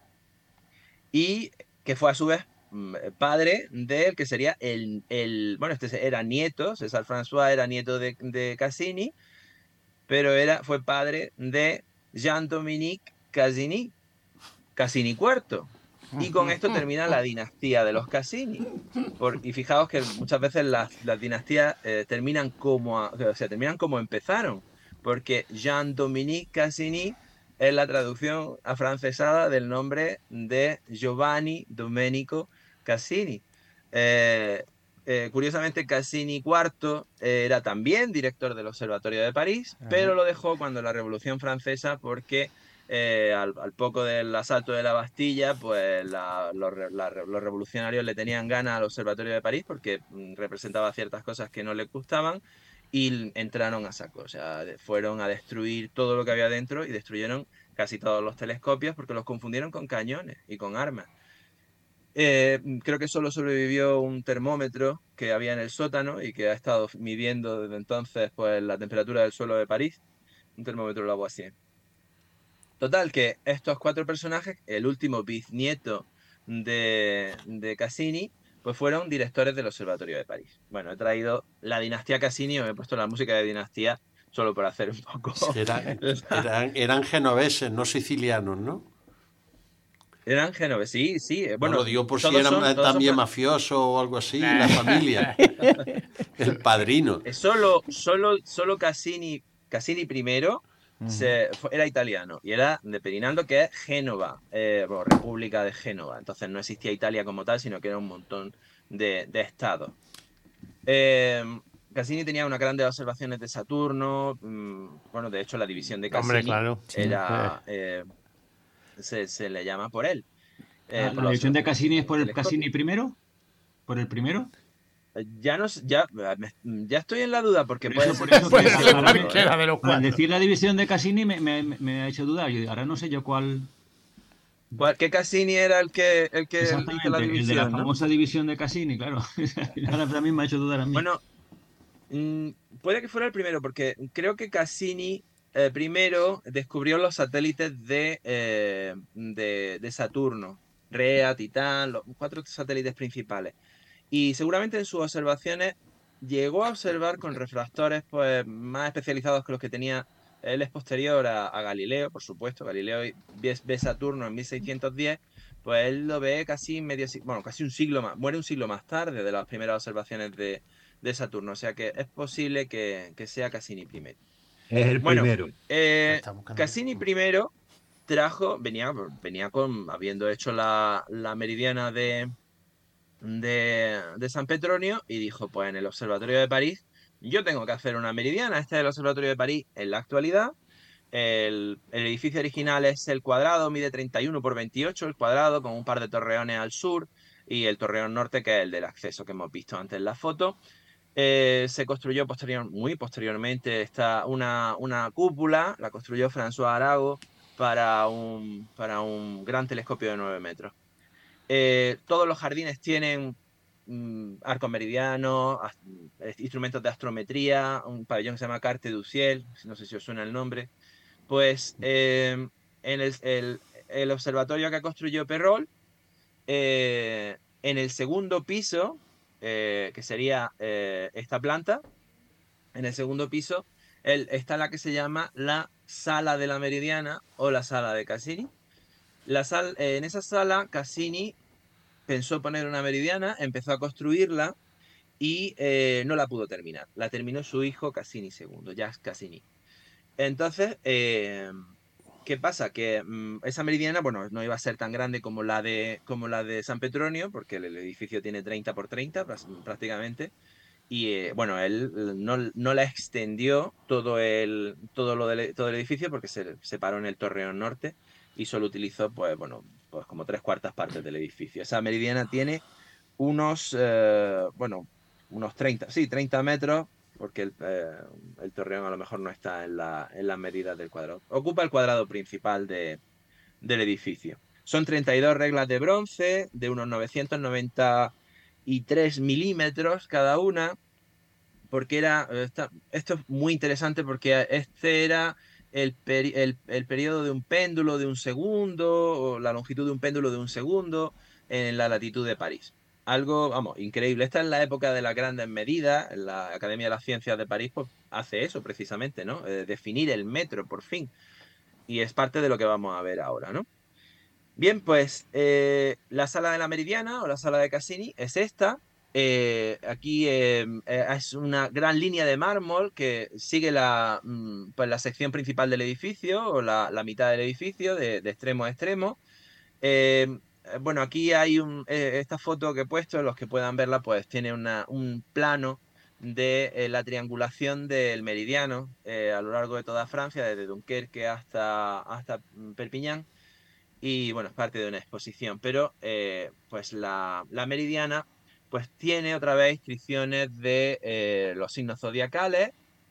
Speaker 4: y que fue a su vez padre del que sería el, el... Bueno, este era nieto, César François era nieto de, de Cassini, pero era, fue padre de Jean-Dominique Cassini, Cassini cuarto. Y con esto termina la dinastía de los Cassini. Por, y fijaos que muchas veces las, las dinastías eh, terminan, como a, o sea, terminan como empezaron, porque Jean-Dominique Cassini es la traducción afrancesada del nombre de Giovanni Domenico Cassini. Eh, eh, curiosamente, Cassini cuarto eh, era también director del Observatorio de París, Ajá. pero lo dejó cuando la Revolución Francesa porque eh, al, al poco del asalto de la Bastilla, pues la, los, la, los revolucionarios le tenían ganas al Observatorio de París porque mm, representaba ciertas cosas que no les gustaban, y entraron a saco, o sea, fueron a destruir todo lo que había dentro y destruyeron casi todos los telescopios porque los confundieron con cañones y con armas. Eh, creo que solo sobrevivió un termómetro que había en el sótano y que ha estado midiendo desde entonces pues, la temperatura del suelo de París, un termómetro Lavoisier. Total, que estos cuatro personajes, el último bisnieto de, de Cassini, pues fueron directores del Observatorio de París. Bueno, he traído la dinastía Cassini, o he puesto la música de dinastía solo por hacer un poco...
Speaker 5: Eran, eran, eran genoveses, no sicilianos, ¿no?
Speaker 4: Eran genoveses, sí, sí. Bueno,
Speaker 5: no, lo digo por si eran son, también son... mafiosos o algo así, la familia. El padrino.
Speaker 4: Solo, solo, solo Cassini, Cassini primero uh-huh. se, era italiano y era de Perinaldo, que es Génova, eh, bueno, República de Génova. Entonces no existía Italia como tal, sino que era un montón de, de estados. Eh, Cassini tenía unas grandes observaciones de Saturno. Mmm, bueno, de hecho, la división de Cassini
Speaker 2: Hombre, claro.
Speaker 4: era... Eh, se, se le llama por él.
Speaker 6: Eh, ah, por ¿La división de Cassini es por el Cassini primero? ¿Por el primero?
Speaker 4: Ya no ya, ya estoy en la duda porque
Speaker 6: por
Speaker 4: puede
Speaker 6: eso,
Speaker 4: ser,
Speaker 6: por eso
Speaker 2: puede
Speaker 6: que,
Speaker 2: ser
Speaker 6: ahora,
Speaker 2: cualquiera de los cuatro.
Speaker 6: Al decir la división de Cassini me, me, me ha hecho dudar. Yo, ahora no sé yo cuál.
Speaker 4: ¿Cuál ¿Qué Cassini era el que el que hizo la división?
Speaker 6: El de la
Speaker 4: ¿no?
Speaker 6: famosa división de Cassini, claro. Ahora también me ha hecho dudar a mí.
Speaker 4: Bueno, mmm, puede que fuera el primero porque creo que Cassini eh, primero descubrió los satélites de, eh, de, de Saturno, Rea, Titán, los cuatro satélites principales. Y seguramente en sus observaciones llegó a observar con refractores pues, más especializados que los que tenía él es posterior a, a Galileo, por supuesto. Galileo ve, ve Saturno en mil seiscientos diez, pues él lo ve casi medio, bueno, casi un siglo más, muere un siglo más tarde de las primeras observaciones de, de Saturno, o sea que es posible que, que sea Cassini primero.
Speaker 8: Es el
Speaker 4: Bueno,
Speaker 8: primero.
Speaker 4: eh, Cassini primero trajo, venía, venía con, habiendo hecho la, la meridiana de, de, de San Petronio, y dijo, pues en el Observatorio de París yo tengo que hacer una meridiana. Este es el Observatorio de París en la actualidad. El, el edificio original es el cuadrado, mide treinta y uno por veintiocho el cuadrado, con un par de torreones al sur y el torreón norte, que es el del acceso que hemos visto antes en la foto. Eh, se construyó posterior, muy posteriormente esta, una, una cúpula, la construyó François Arago para un, para un gran telescopio de nueve metros. Eh, todos los jardines tienen mm, arcos meridianos, instrumentos de astrometría, un pabellón que se llama Carte du Ciel, no sé si os suena el nombre. Pues eh, en el, el, el observatorio que construyó Perrol, eh, en el segundo piso, eh, que sería eh, esta planta, en el segundo piso el, está la que se llama la Sala de la Meridiana o la Sala de Cassini. La sal, eh, en esa sala Cassini pensó poner una meridiana, empezó a construirla y eh, no la pudo terminar. La terminó su hijo Cassini segundo, Jacques Cassini. Entonces, eh, ¿qué pasa? Que mmm, esa meridiana, bueno, no iba a ser tan grande como la de, como la de San Petronio, porque el, el edificio tiene treinta por treinta prácticamente. Y eh, bueno, él no, no la extendió todo el, todo lo del, todo el edificio, porque se separó en el torreón norte y solo utilizó, pues bueno, pues como tres cuartas partes del edificio. Esa meridiana tiene unos, eh, bueno, unos treinta, sí, treinta metros, porque el, eh, el torreón a lo mejor no está en, la, en las medidas del cuadrado. Ocupa el cuadrado principal de, del edificio. Son treinta y dos reglas de bronce, de unos novecientos noventa y tres milímetros cada una, porque era, esta, esto es muy interesante porque este era el, peri, el, el periodo de un péndulo de un segundo, o la longitud de un péndulo de un segundo en la latitud de París. Algo, vamos, increíble. Esta es la época de las grandes medidas. La Academia de las Ciencias de París pues, hace eso precisamente, ¿no? Eh, definir el metro, por fin. Y es parte de lo que vamos a ver ahora, ¿no? Bien, pues eh, la sala de la Meridiana o la sala de Cassini es esta. Eh, aquí eh, es una gran línea de mármol que sigue la, pues, la sección principal del edificio o la, la mitad del edificio de, de extremo a extremo. Eh, bueno, aquí hay un, eh, esta foto que he puesto, los que puedan verla, pues tiene una, un plano de eh, la triangulación del meridiano eh, a lo largo de toda Francia, desde Dunkerque hasta, hasta Perpiñán. Y bueno, es parte de una exposición, pero eh, pues la, la meridiana pues tiene otra vez inscripciones de eh, los signos zodiacales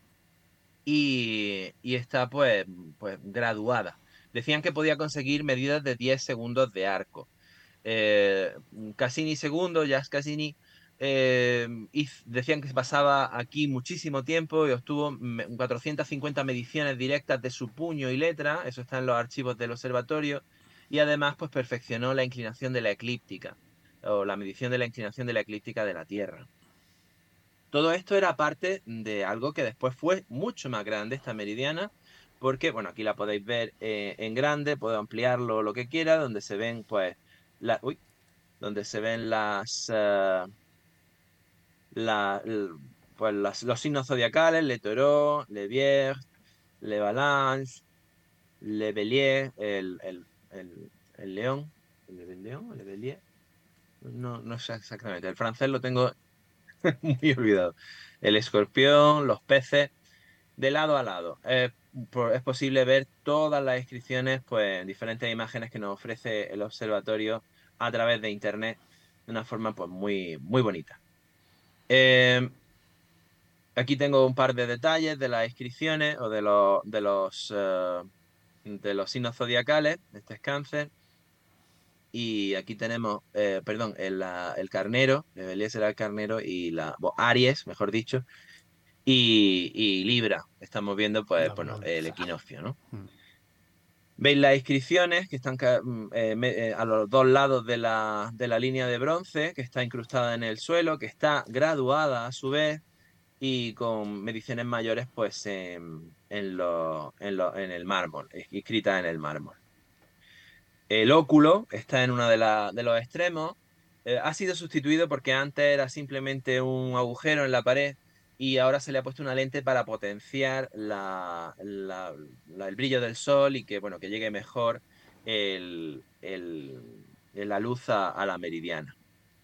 Speaker 4: y, y está pues, pues graduada. Decían que podía conseguir medidas de diez segundos de arco. Eh, Cassini segundo, Jacques Cassini, eh, y decían que pasaba aquí muchísimo tiempo y obtuvo cuatrocientas cincuenta mediciones directas de su puño y letra, eso está en los archivos del observatorio, y además pues perfeccionó la inclinación de la eclíptica, o la medición de la inclinación de la eclíptica de la Tierra. Todo esto era parte de algo que después fue mucho más grande, esta meridiana, porque, bueno, aquí la podéis ver eh, en grande, puedo ampliarlo lo que quiera, donde se ven, pues, la, uy, donde se ven las, uh, la, pues, las, los signos zodiacales, Le Taureau, Le Vierge, Le Balance, Le Bélier, el, el, el, el león, ¿el león? ¿Le Bélier? No, no sé exactamente, el francés lo tengo muy olvidado. El escorpión, los peces, de lado a lado. Eh, es posible ver todas las inscripciones, pues, en diferentes imágenes que nos ofrece el observatorio a través de internet de una forma pues muy, muy bonita. Eh, aquí tengo un par de detalles de las inscripciones o de los, de los, uh, de los signos zodiacales. Este es Cáncer. Y aquí tenemos, eh, perdón, el, el carnero, debería ser el carnero, y la bueno, Aries, mejor dicho, y, y Libra. Estamos viendo, pues, no, bueno, no, el equinoccio, ¿no? Hmm. Veis las inscripciones que están eh, eh, a los dos lados de la, de la línea de bronce, que está incrustada en el suelo, que está graduada a su vez, y con mediciones mayores pues en, en, lo, en, lo, en el mármol, escritas en el mármol. El óculo está en uno de, la, de los extremos. Eh, ha sido sustituido porque antes era simplemente un agujero en la pared y ahora se le ha puesto una lente para potenciar la, la, la, el brillo del sol y que, bueno, que llegue mejor el, el, la luz a, a la meridiana.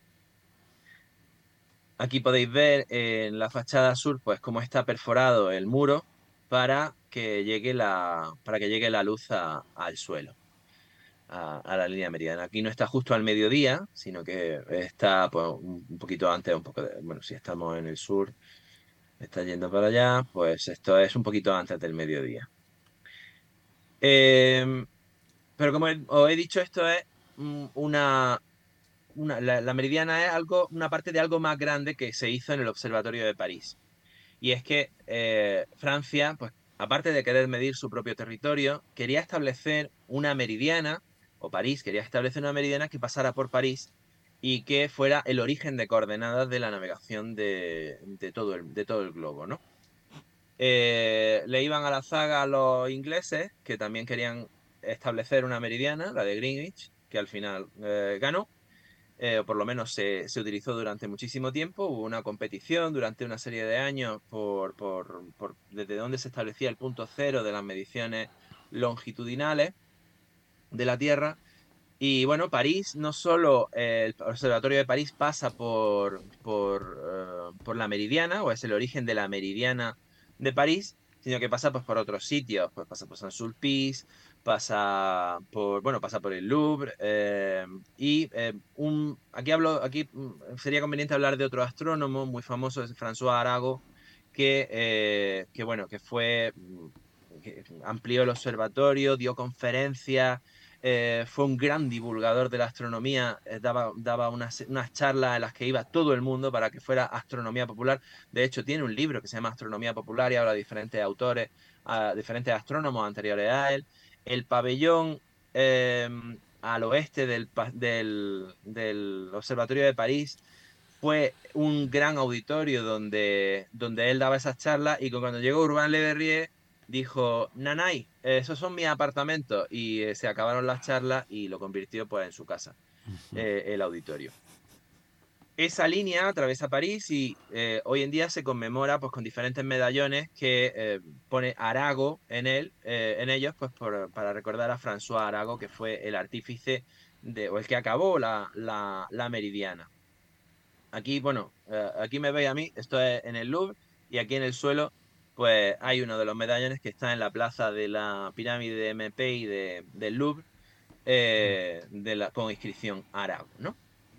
Speaker 4: Aquí podéis ver en la fachada sur pues cómo está perforado el muro para que llegue la, para que llegue la luz a, al suelo. A, a la línea meridiana. Aquí no está justo al mediodía, sino que está pues, un, un poquito antes, un poco de, bueno, si estamos en el sur, está yendo para allá, pues esto es un poquito antes del mediodía. Eh, pero como os he dicho, esto es una, una la, la meridiana es algo, una parte de algo más grande que se hizo en el Observatorio de París. Y es que eh, Francia, pues aparte de querer medir su propio territorio, quería establecer una meridiana, o París quería establecer una meridiana que pasara por París y que fuera el origen de coordenadas de la navegación de, de, todo, el, de todo el globo, ¿no? Eh, le iban a la zaga a los ingleses, que también querían establecer una meridiana, la de Greenwich, que al final eh, ganó. Eh, o por lo menos se, se utilizó durante muchísimo tiempo. Hubo una competición durante una serie de años por, por, por desde donde se establecía el punto cero de las mediciones longitudinales de la Tierra. Y bueno, París, no solo eh, el Observatorio de París pasa por, por, uh, por la meridiana, o es el origen de la meridiana de París, sino que pasa pues, por otros sitios, pues pasa por Saint-Sulpice, pasa por, bueno, pasa por el Louvre, eh, y eh, un, aquí, hablo, aquí sería conveniente hablar de otro astrónomo muy famoso, es François Arago, que, eh, que bueno, que fue, que amplió el observatorio, dio conferencias, eh, fue un gran divulgador de la astronomía, eh, daba, daba unas, unas charlas en las que iba todo el mundo para que fuera astronomía popular. De hecho, tiene un libro que se llama Astronomía Popular y habla de diferentes autores, a diferentes astrónomos anteriores a él. El pabellón eh, al oeste del, del, del Observatorio de París fue un gran auditorio donde, donde él daba esas charlas y cuando llegó Urbain Le Verrier dijo, Nanay, esos son mis apartamentos, y eh, se acabaron las charlas y lo convirtió pues en su casa, eh, el auditorio. Esa línea atraviesa París y eh, hoy en día se conmemora pues con diferentes medallones que eh, pone Arago en él, eh, en ellos, pues por, para recordar a François Arago, que fue el artífice de, o el que acabó la, la, la meridiana. Aquí, bueno, eh, aquí me veis a mí, esto es en el Louvre, y aquí en el suelo pues hay uno de los medallones que está en la plaza de la pirámide de M P I de, del Louvre, eh, de la, con inscripción Arago, ¿no?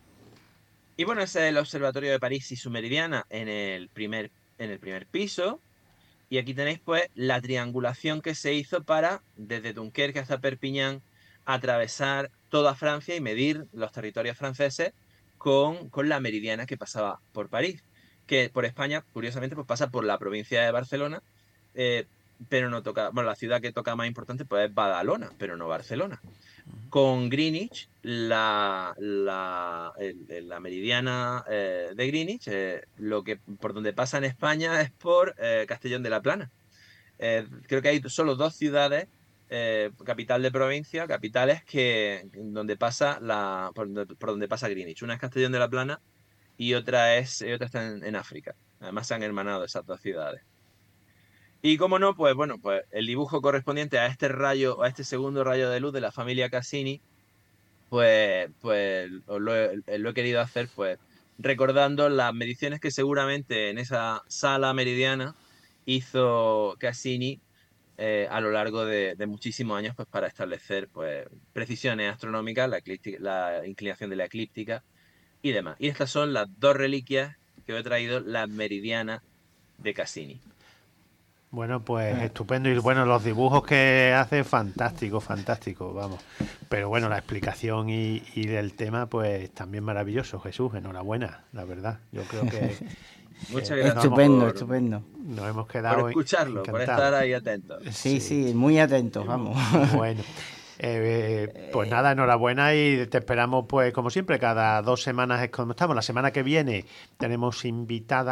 Speaker 4: Y bueno, ese es el Observatorio de París y su meridiana en el primer, en el primer piso. Y aquí tenéis pues la triangulación que se hizo para, desde Dunkerque hasta Perpiñán, atravesar toda Francia y medir los territorios franceses con, con la meridiana que pasaba por París, que por España, curiosamente, pues pasa por la provincia de Barcelona, eh, pero no toca, bueno, la ciudad que toca más importante pues es Badalona, pero no Barcelona. Con Greenwich, la, la, el, la meridiana eh, de Greenwich, eh, lo que, por donde pasa en España es por eh, Castellón de la Plana. Eh, creo que hay solo dos ciudades, eh, capital de provincia, capitales, que, donde pasa la, por, donde, por donde pasa Greenwich. Una es Castellón de la Plana y otra, es, y otra está en, en África. Además se han hermanado esas dos ciudades. Y como no, pues bueno, pues el dibujo correspondiente a este rayo, a este segundo rayo de luz de la familia Cassini, pues, pues lo, he, lo he querido hacer pues recordando las mediciones que seguramente en esa sala meridiana hizo Cassini eh, a lo largo de, de muchísimos años pues para establecer pues precisiones astronómicas, la, la inclinación de la eclíptica y demás. Y estas son las dos reliquias que os he traído, las meridianas de Cassini.
Speaker 2: Bueno, pues eh. estupendo. Y bueno, los dibujos que hace, fantástico, fantástico, vamos. Pero bueno, la explicación y, y del tema, pues también maravilloso, Jesús. Enhorabuena, la verdad. Yo creo que...
Speaker 7: Muchas gracias. Estupendo, por, estupendo.
Speaker 2: Nos hemos quedado
Speaker 4: por escucharlo,
Speaker 2: encantados.
Speaker 4: Por estar ahí atentos.
Speaker 7: Sí, sí, sí, muy atentos, vamos.
Speaker 2: Bueno. Eh, pues nada, enhorabuena y te esperamos, pues como siempre, cada dos semanas es como estamos. La semana que viene tenemos invitada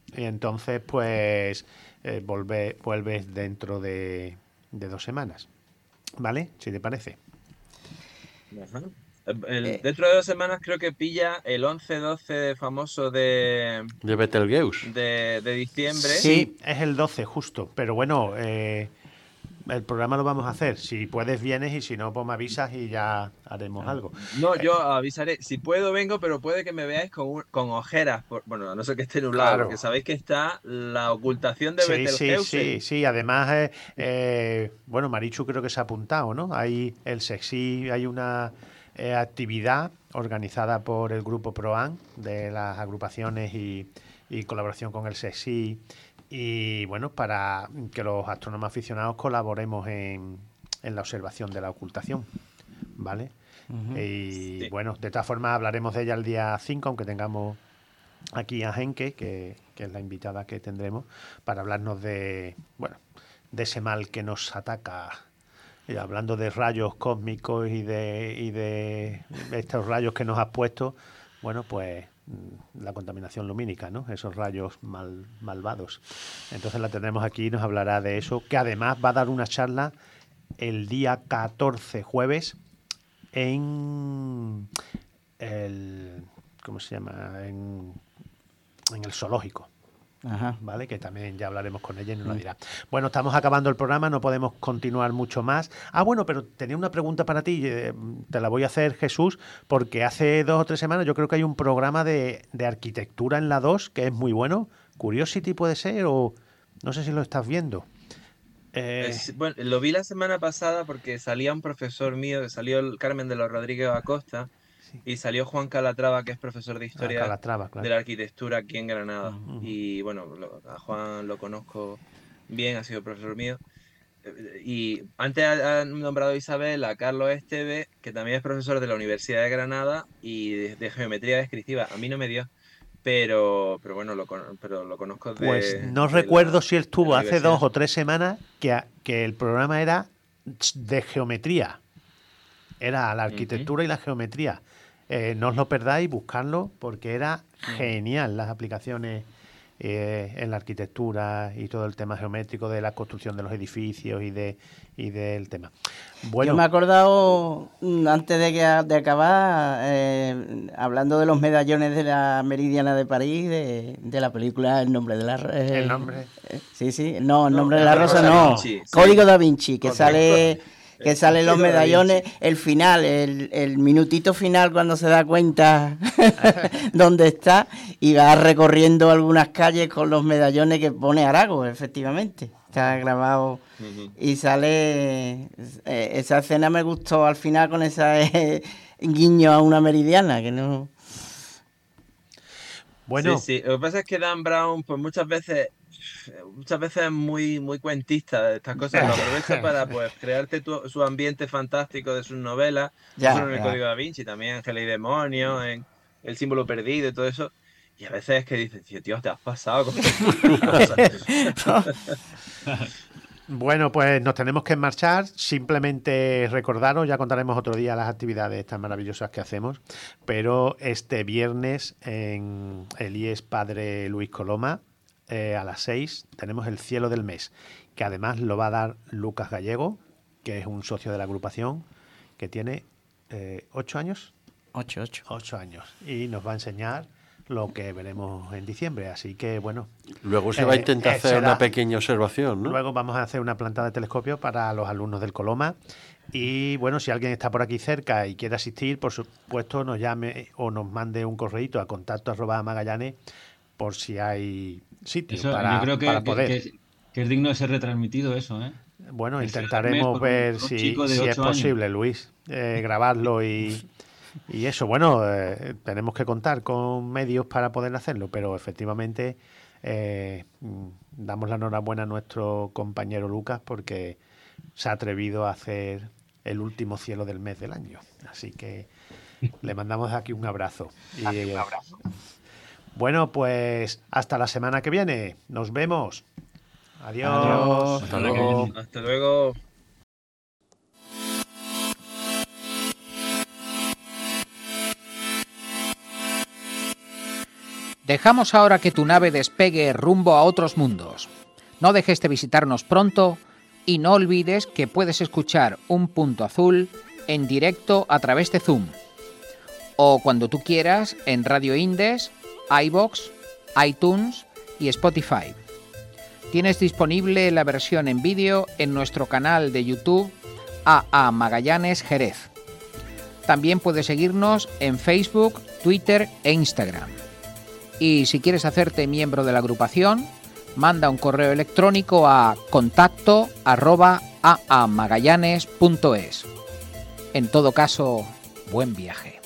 Speaker 2: Y entonces, pues, eh, volve, vuelves dentro de, de dos semanas. ¿Vale? Si te parece.
Speaker 4: Ajá. El-
Speaker 7: Eh.
Speaker 4: dentro de dos semanas creo que pilla el once doce famoso de,
Speaker 5: De Betelgeuse.
Speaker 4: de, de diciembre.
Speaker 2: Sí, es el doce justo. Pero bueno, eh, el programa lo vamos a hacer. Si puedes, vienes, y si no, pues me avisas y ya haremos algo.
Speaker 4: No,
Speaker 2: Eh,
Speaker 4: yo avisaré. Si puedo, vengo, pero puede que me veáis con, un- con ojeras. Por- bueno, a no ser que esté nublado,
Speaker 2: Claro.
Speaker 4: porque sabéis que está la ocultación de
Speaker 2: Sí, sí,
Speaker 4: Betelgeuse.
Speaker 2: sí, sí. Además, eh, eh, bueno, Marichu creo que se ha apuntado, ¿no? Hay el Sexy, hay una eh, actividad organizada por el grupo ProAn de las agrupaciones y, y colaboración con el Sexy. Y bueno, para que los astrónomos aficionados colaboremos en, en la observación de la ocultación, ¿vale?
Speaker 7: Ujú.
Speaker 2: Y
Speaker 4: Sí.
Speaker 2: bueno, de todas formas hablaremos de ella el día cinco, aunque tengamos aquí a Henke, que, que es la invitada que tendremos, para hablarnos de, bueno, de ese mal que nos ataca. Y hablando de rayos cósmicos y de, y de estos rayos que nos has puesto, bueno, pues mm, la contaminación lumínica, ¿no? Esos rayos mal, malvados. Entonces la tendremos aquí y nos hablará de eso, que además va a dar una charla el día catorce, jueves, en el, ¿cómo se llama? En, en el zoológico.
Speaker 7: Ajá.
Speaker 2: ¿Vale? Que también ya hablaremos con ella y nos lo dirá. Bueno, estamos acabando el programa, no podemos continuar mucho más. Ah, bueno, pero tenía una pregunta para ti, eh, te la voy a hacer, Jesús, porque hace dos o tres semanas yo creo que hay un programa de, de arquitectura en la dos que es muy bueno. Curiosity puede ser, o no sé si lo estás viendo. Eh,
Speaker 4: Es- bueno, lo vi la semana pasada porque salía un profesor mío, que salió el Carmen de los Rodríguez Acosta,
Speaker 2: sí.
Speaker 4: y salió Juan Calatrava, que es profesor de
Speaker 2: Ah,
Speaker 4: historia
Speaker 2: Calatrava,
Speaker 4: de
Speaker 2: claro.
Speaker 4: la arquitectura aquí en Granada.
Speaker 2: Ujú.
Speaker 4: Y bueno, lo- a Juan lo conozco bien, ha sido profesor mío. Eh, Y antes ha- han nombrado a Isabel, a Carlos Esteve, que también es profesor de la Universidad de Granada y de, de geometría descriptiva. A mí no me dio, pero, pero bueno, lo, con- pero lo conozco
Speaker 2: Pues
Speaker 4: de,
Speaker 2: no
Speaker 4: de
Speaker 2: recuerdo
Speaker 4: la,
Speaker 2: si él
Speaker 4: de la
Speaker 2: estuvo hace dos
Speaker 4: universidad.
Speaker 2: o tres semanas que, a- que el programa era de geometría. Era la
Speaker 4: Ujú.
Speaker 2: arquitectura y la geometría. Eh, no os lo perdáis, buscarlo, porque era
Speaker 4: Mm.
Speaker 2: genial las aplicaciones eh, en la arquitectura y todo el tema geométrico de la construcción de los edificios y de y del tema. Bueno,
Speaker 7: Yo me he acordado, mm, antes de, que, de acabar, eh, hablando de los medallones de la Meridiana de París, de, de la película El nombre de la Rosa.
Speaker 2: El nombre.
Speaker 7: Sí, sí. No, El
Speaker 4: No,
Speaker 7: nombre de
Speaker 4: el
Speaker 7: la
Speaker 4: Código
Speaker 7: Rosa
Speaker 4: Da
Speaker 7: no.
Speaker 4: Vinci, sí.
Speaker 7: Código Da Vinci, que
Speaker 2: Código.
Speaker 7: sale... que
Speaker 4: El
Speaker 7: salen los
Speaker 4: Código Da
Speaker 7: medallones,
Speaker 4: Vinci.
Speaker 7: el final, el, el minutito final cuando se da cuenta dónde está y va recorriendo algunas calles con los medallones que pone Arago, efectivamente. Está grabado
Speaker 4: Ujú.
Speaker 7: y sale... eh, esa escena me gustó al final con ese guiño a una meridiana, que no...
Speaker 2: bueno,
Speaker 4: Sí, sí. Lo que pasa es que Dan Brown, pues muchas veces, muchas veces es muy, muy cuentista de estas cosas. Lo aprovecha para pues crearte tu- su ambiente fantástico de sus novelas, no
Speaker 7: Ya,
Speaker 4: solo en el
Speaker 7: ya.
Speaker 4: Código Da Vinci, también Ángel y Demonios, en El símbolo perdido y todo eso. Y a veces es que dices, tío, tío, te has pasado con
Speaker 2: Bueno, pues nos tenemos que marchar. Simplemente recordaros, ya contaremos otro día las actividades tan maravillosas que hacemos, pero este viernes en el I E S Padre Luis Coloma, eh, a las seis, tenemos el cielo del mes, que además lo va a dar Lucas Gallego, que es un socio de la agrupación, que tiene eh, ocho años.
Speaker 7: Ocho, ocho.
Speaker 2: Ocho años. Y nos va a enseñar lo que veremos en diciembre. Así que, bueno,
Speaker 5: Luego se va a
Speaker 2: Eh,
Speaker 5: intentar
Speaker 2: eh,
Speaker 5: hacer
Speaker 2: será-
Speaker 5: una pequeña observación, ¿no?
Speaker 2: luego vamos a hacer una plantada de telescopio para los alumnos del Coloma. Y bueno, si alguien está por aquí cerca y quiere asistir, por supuesto nos llame o nos mande un correíto a contacto arroba magallanes por si hay sitio
Speaker 6: Eso,
Speaker 2: para,
Speaker 6: yo creo que,
Speaker 2: para
Speaker 6: que-
Speaker 2: poder.
Speaker 6: que es, que es digno de ser retransmitido eso, ¿eh?
Speaker 2: Bueno,
Speaker 6: el cielo del
Speaker 2: intentaremos
Speaker 6: mes por un-
Speaker 2: ver
Speaker 6: por un
Speaker 2: si,
Speaker 6: chico de
Speaker 2: si es
Speaker 6: ocho años.
Speaker 2: posible, Luis, eh, grabarlo y, y eso. Bueno, eh, tenemos que contar con medios para poder hacerlo, pero efectivamente eh, mm, damos la enhorabuena a nuestro compañero Lucas porque se ha atrevido a hacer el último cielo del mes del año. Así que le mandamos aquí un abrazo. Y, eh, bueno, pues hasta la semana que viene. Nos vemos. Adiós.
Speaker 7: Adiós.
Speaker 6: Hasta la que viene.
Speaker 4: Hasta luego.
Speaker 1: Dejamos ahora que tu nave despegue rumbo a otros mundos. No dejes de visitarnos pronto y no olvides que puedes escuchar Un Punto Azul en directo a través de Zoom o cuando tú quieras en Radio Indes, iVoox, iTunes y Spotify. Tienes disponible la versión en vídeo en nuestro canal de YouTube A A Magallanes Jerez. También puedes seguirnos en Facebook, Twitter e Instagram. Y si quieres hacerte miembro de la agrupación, manda un correo electrónico a contacto arroba aamagallanes punto es. En todo caso, buen viaje.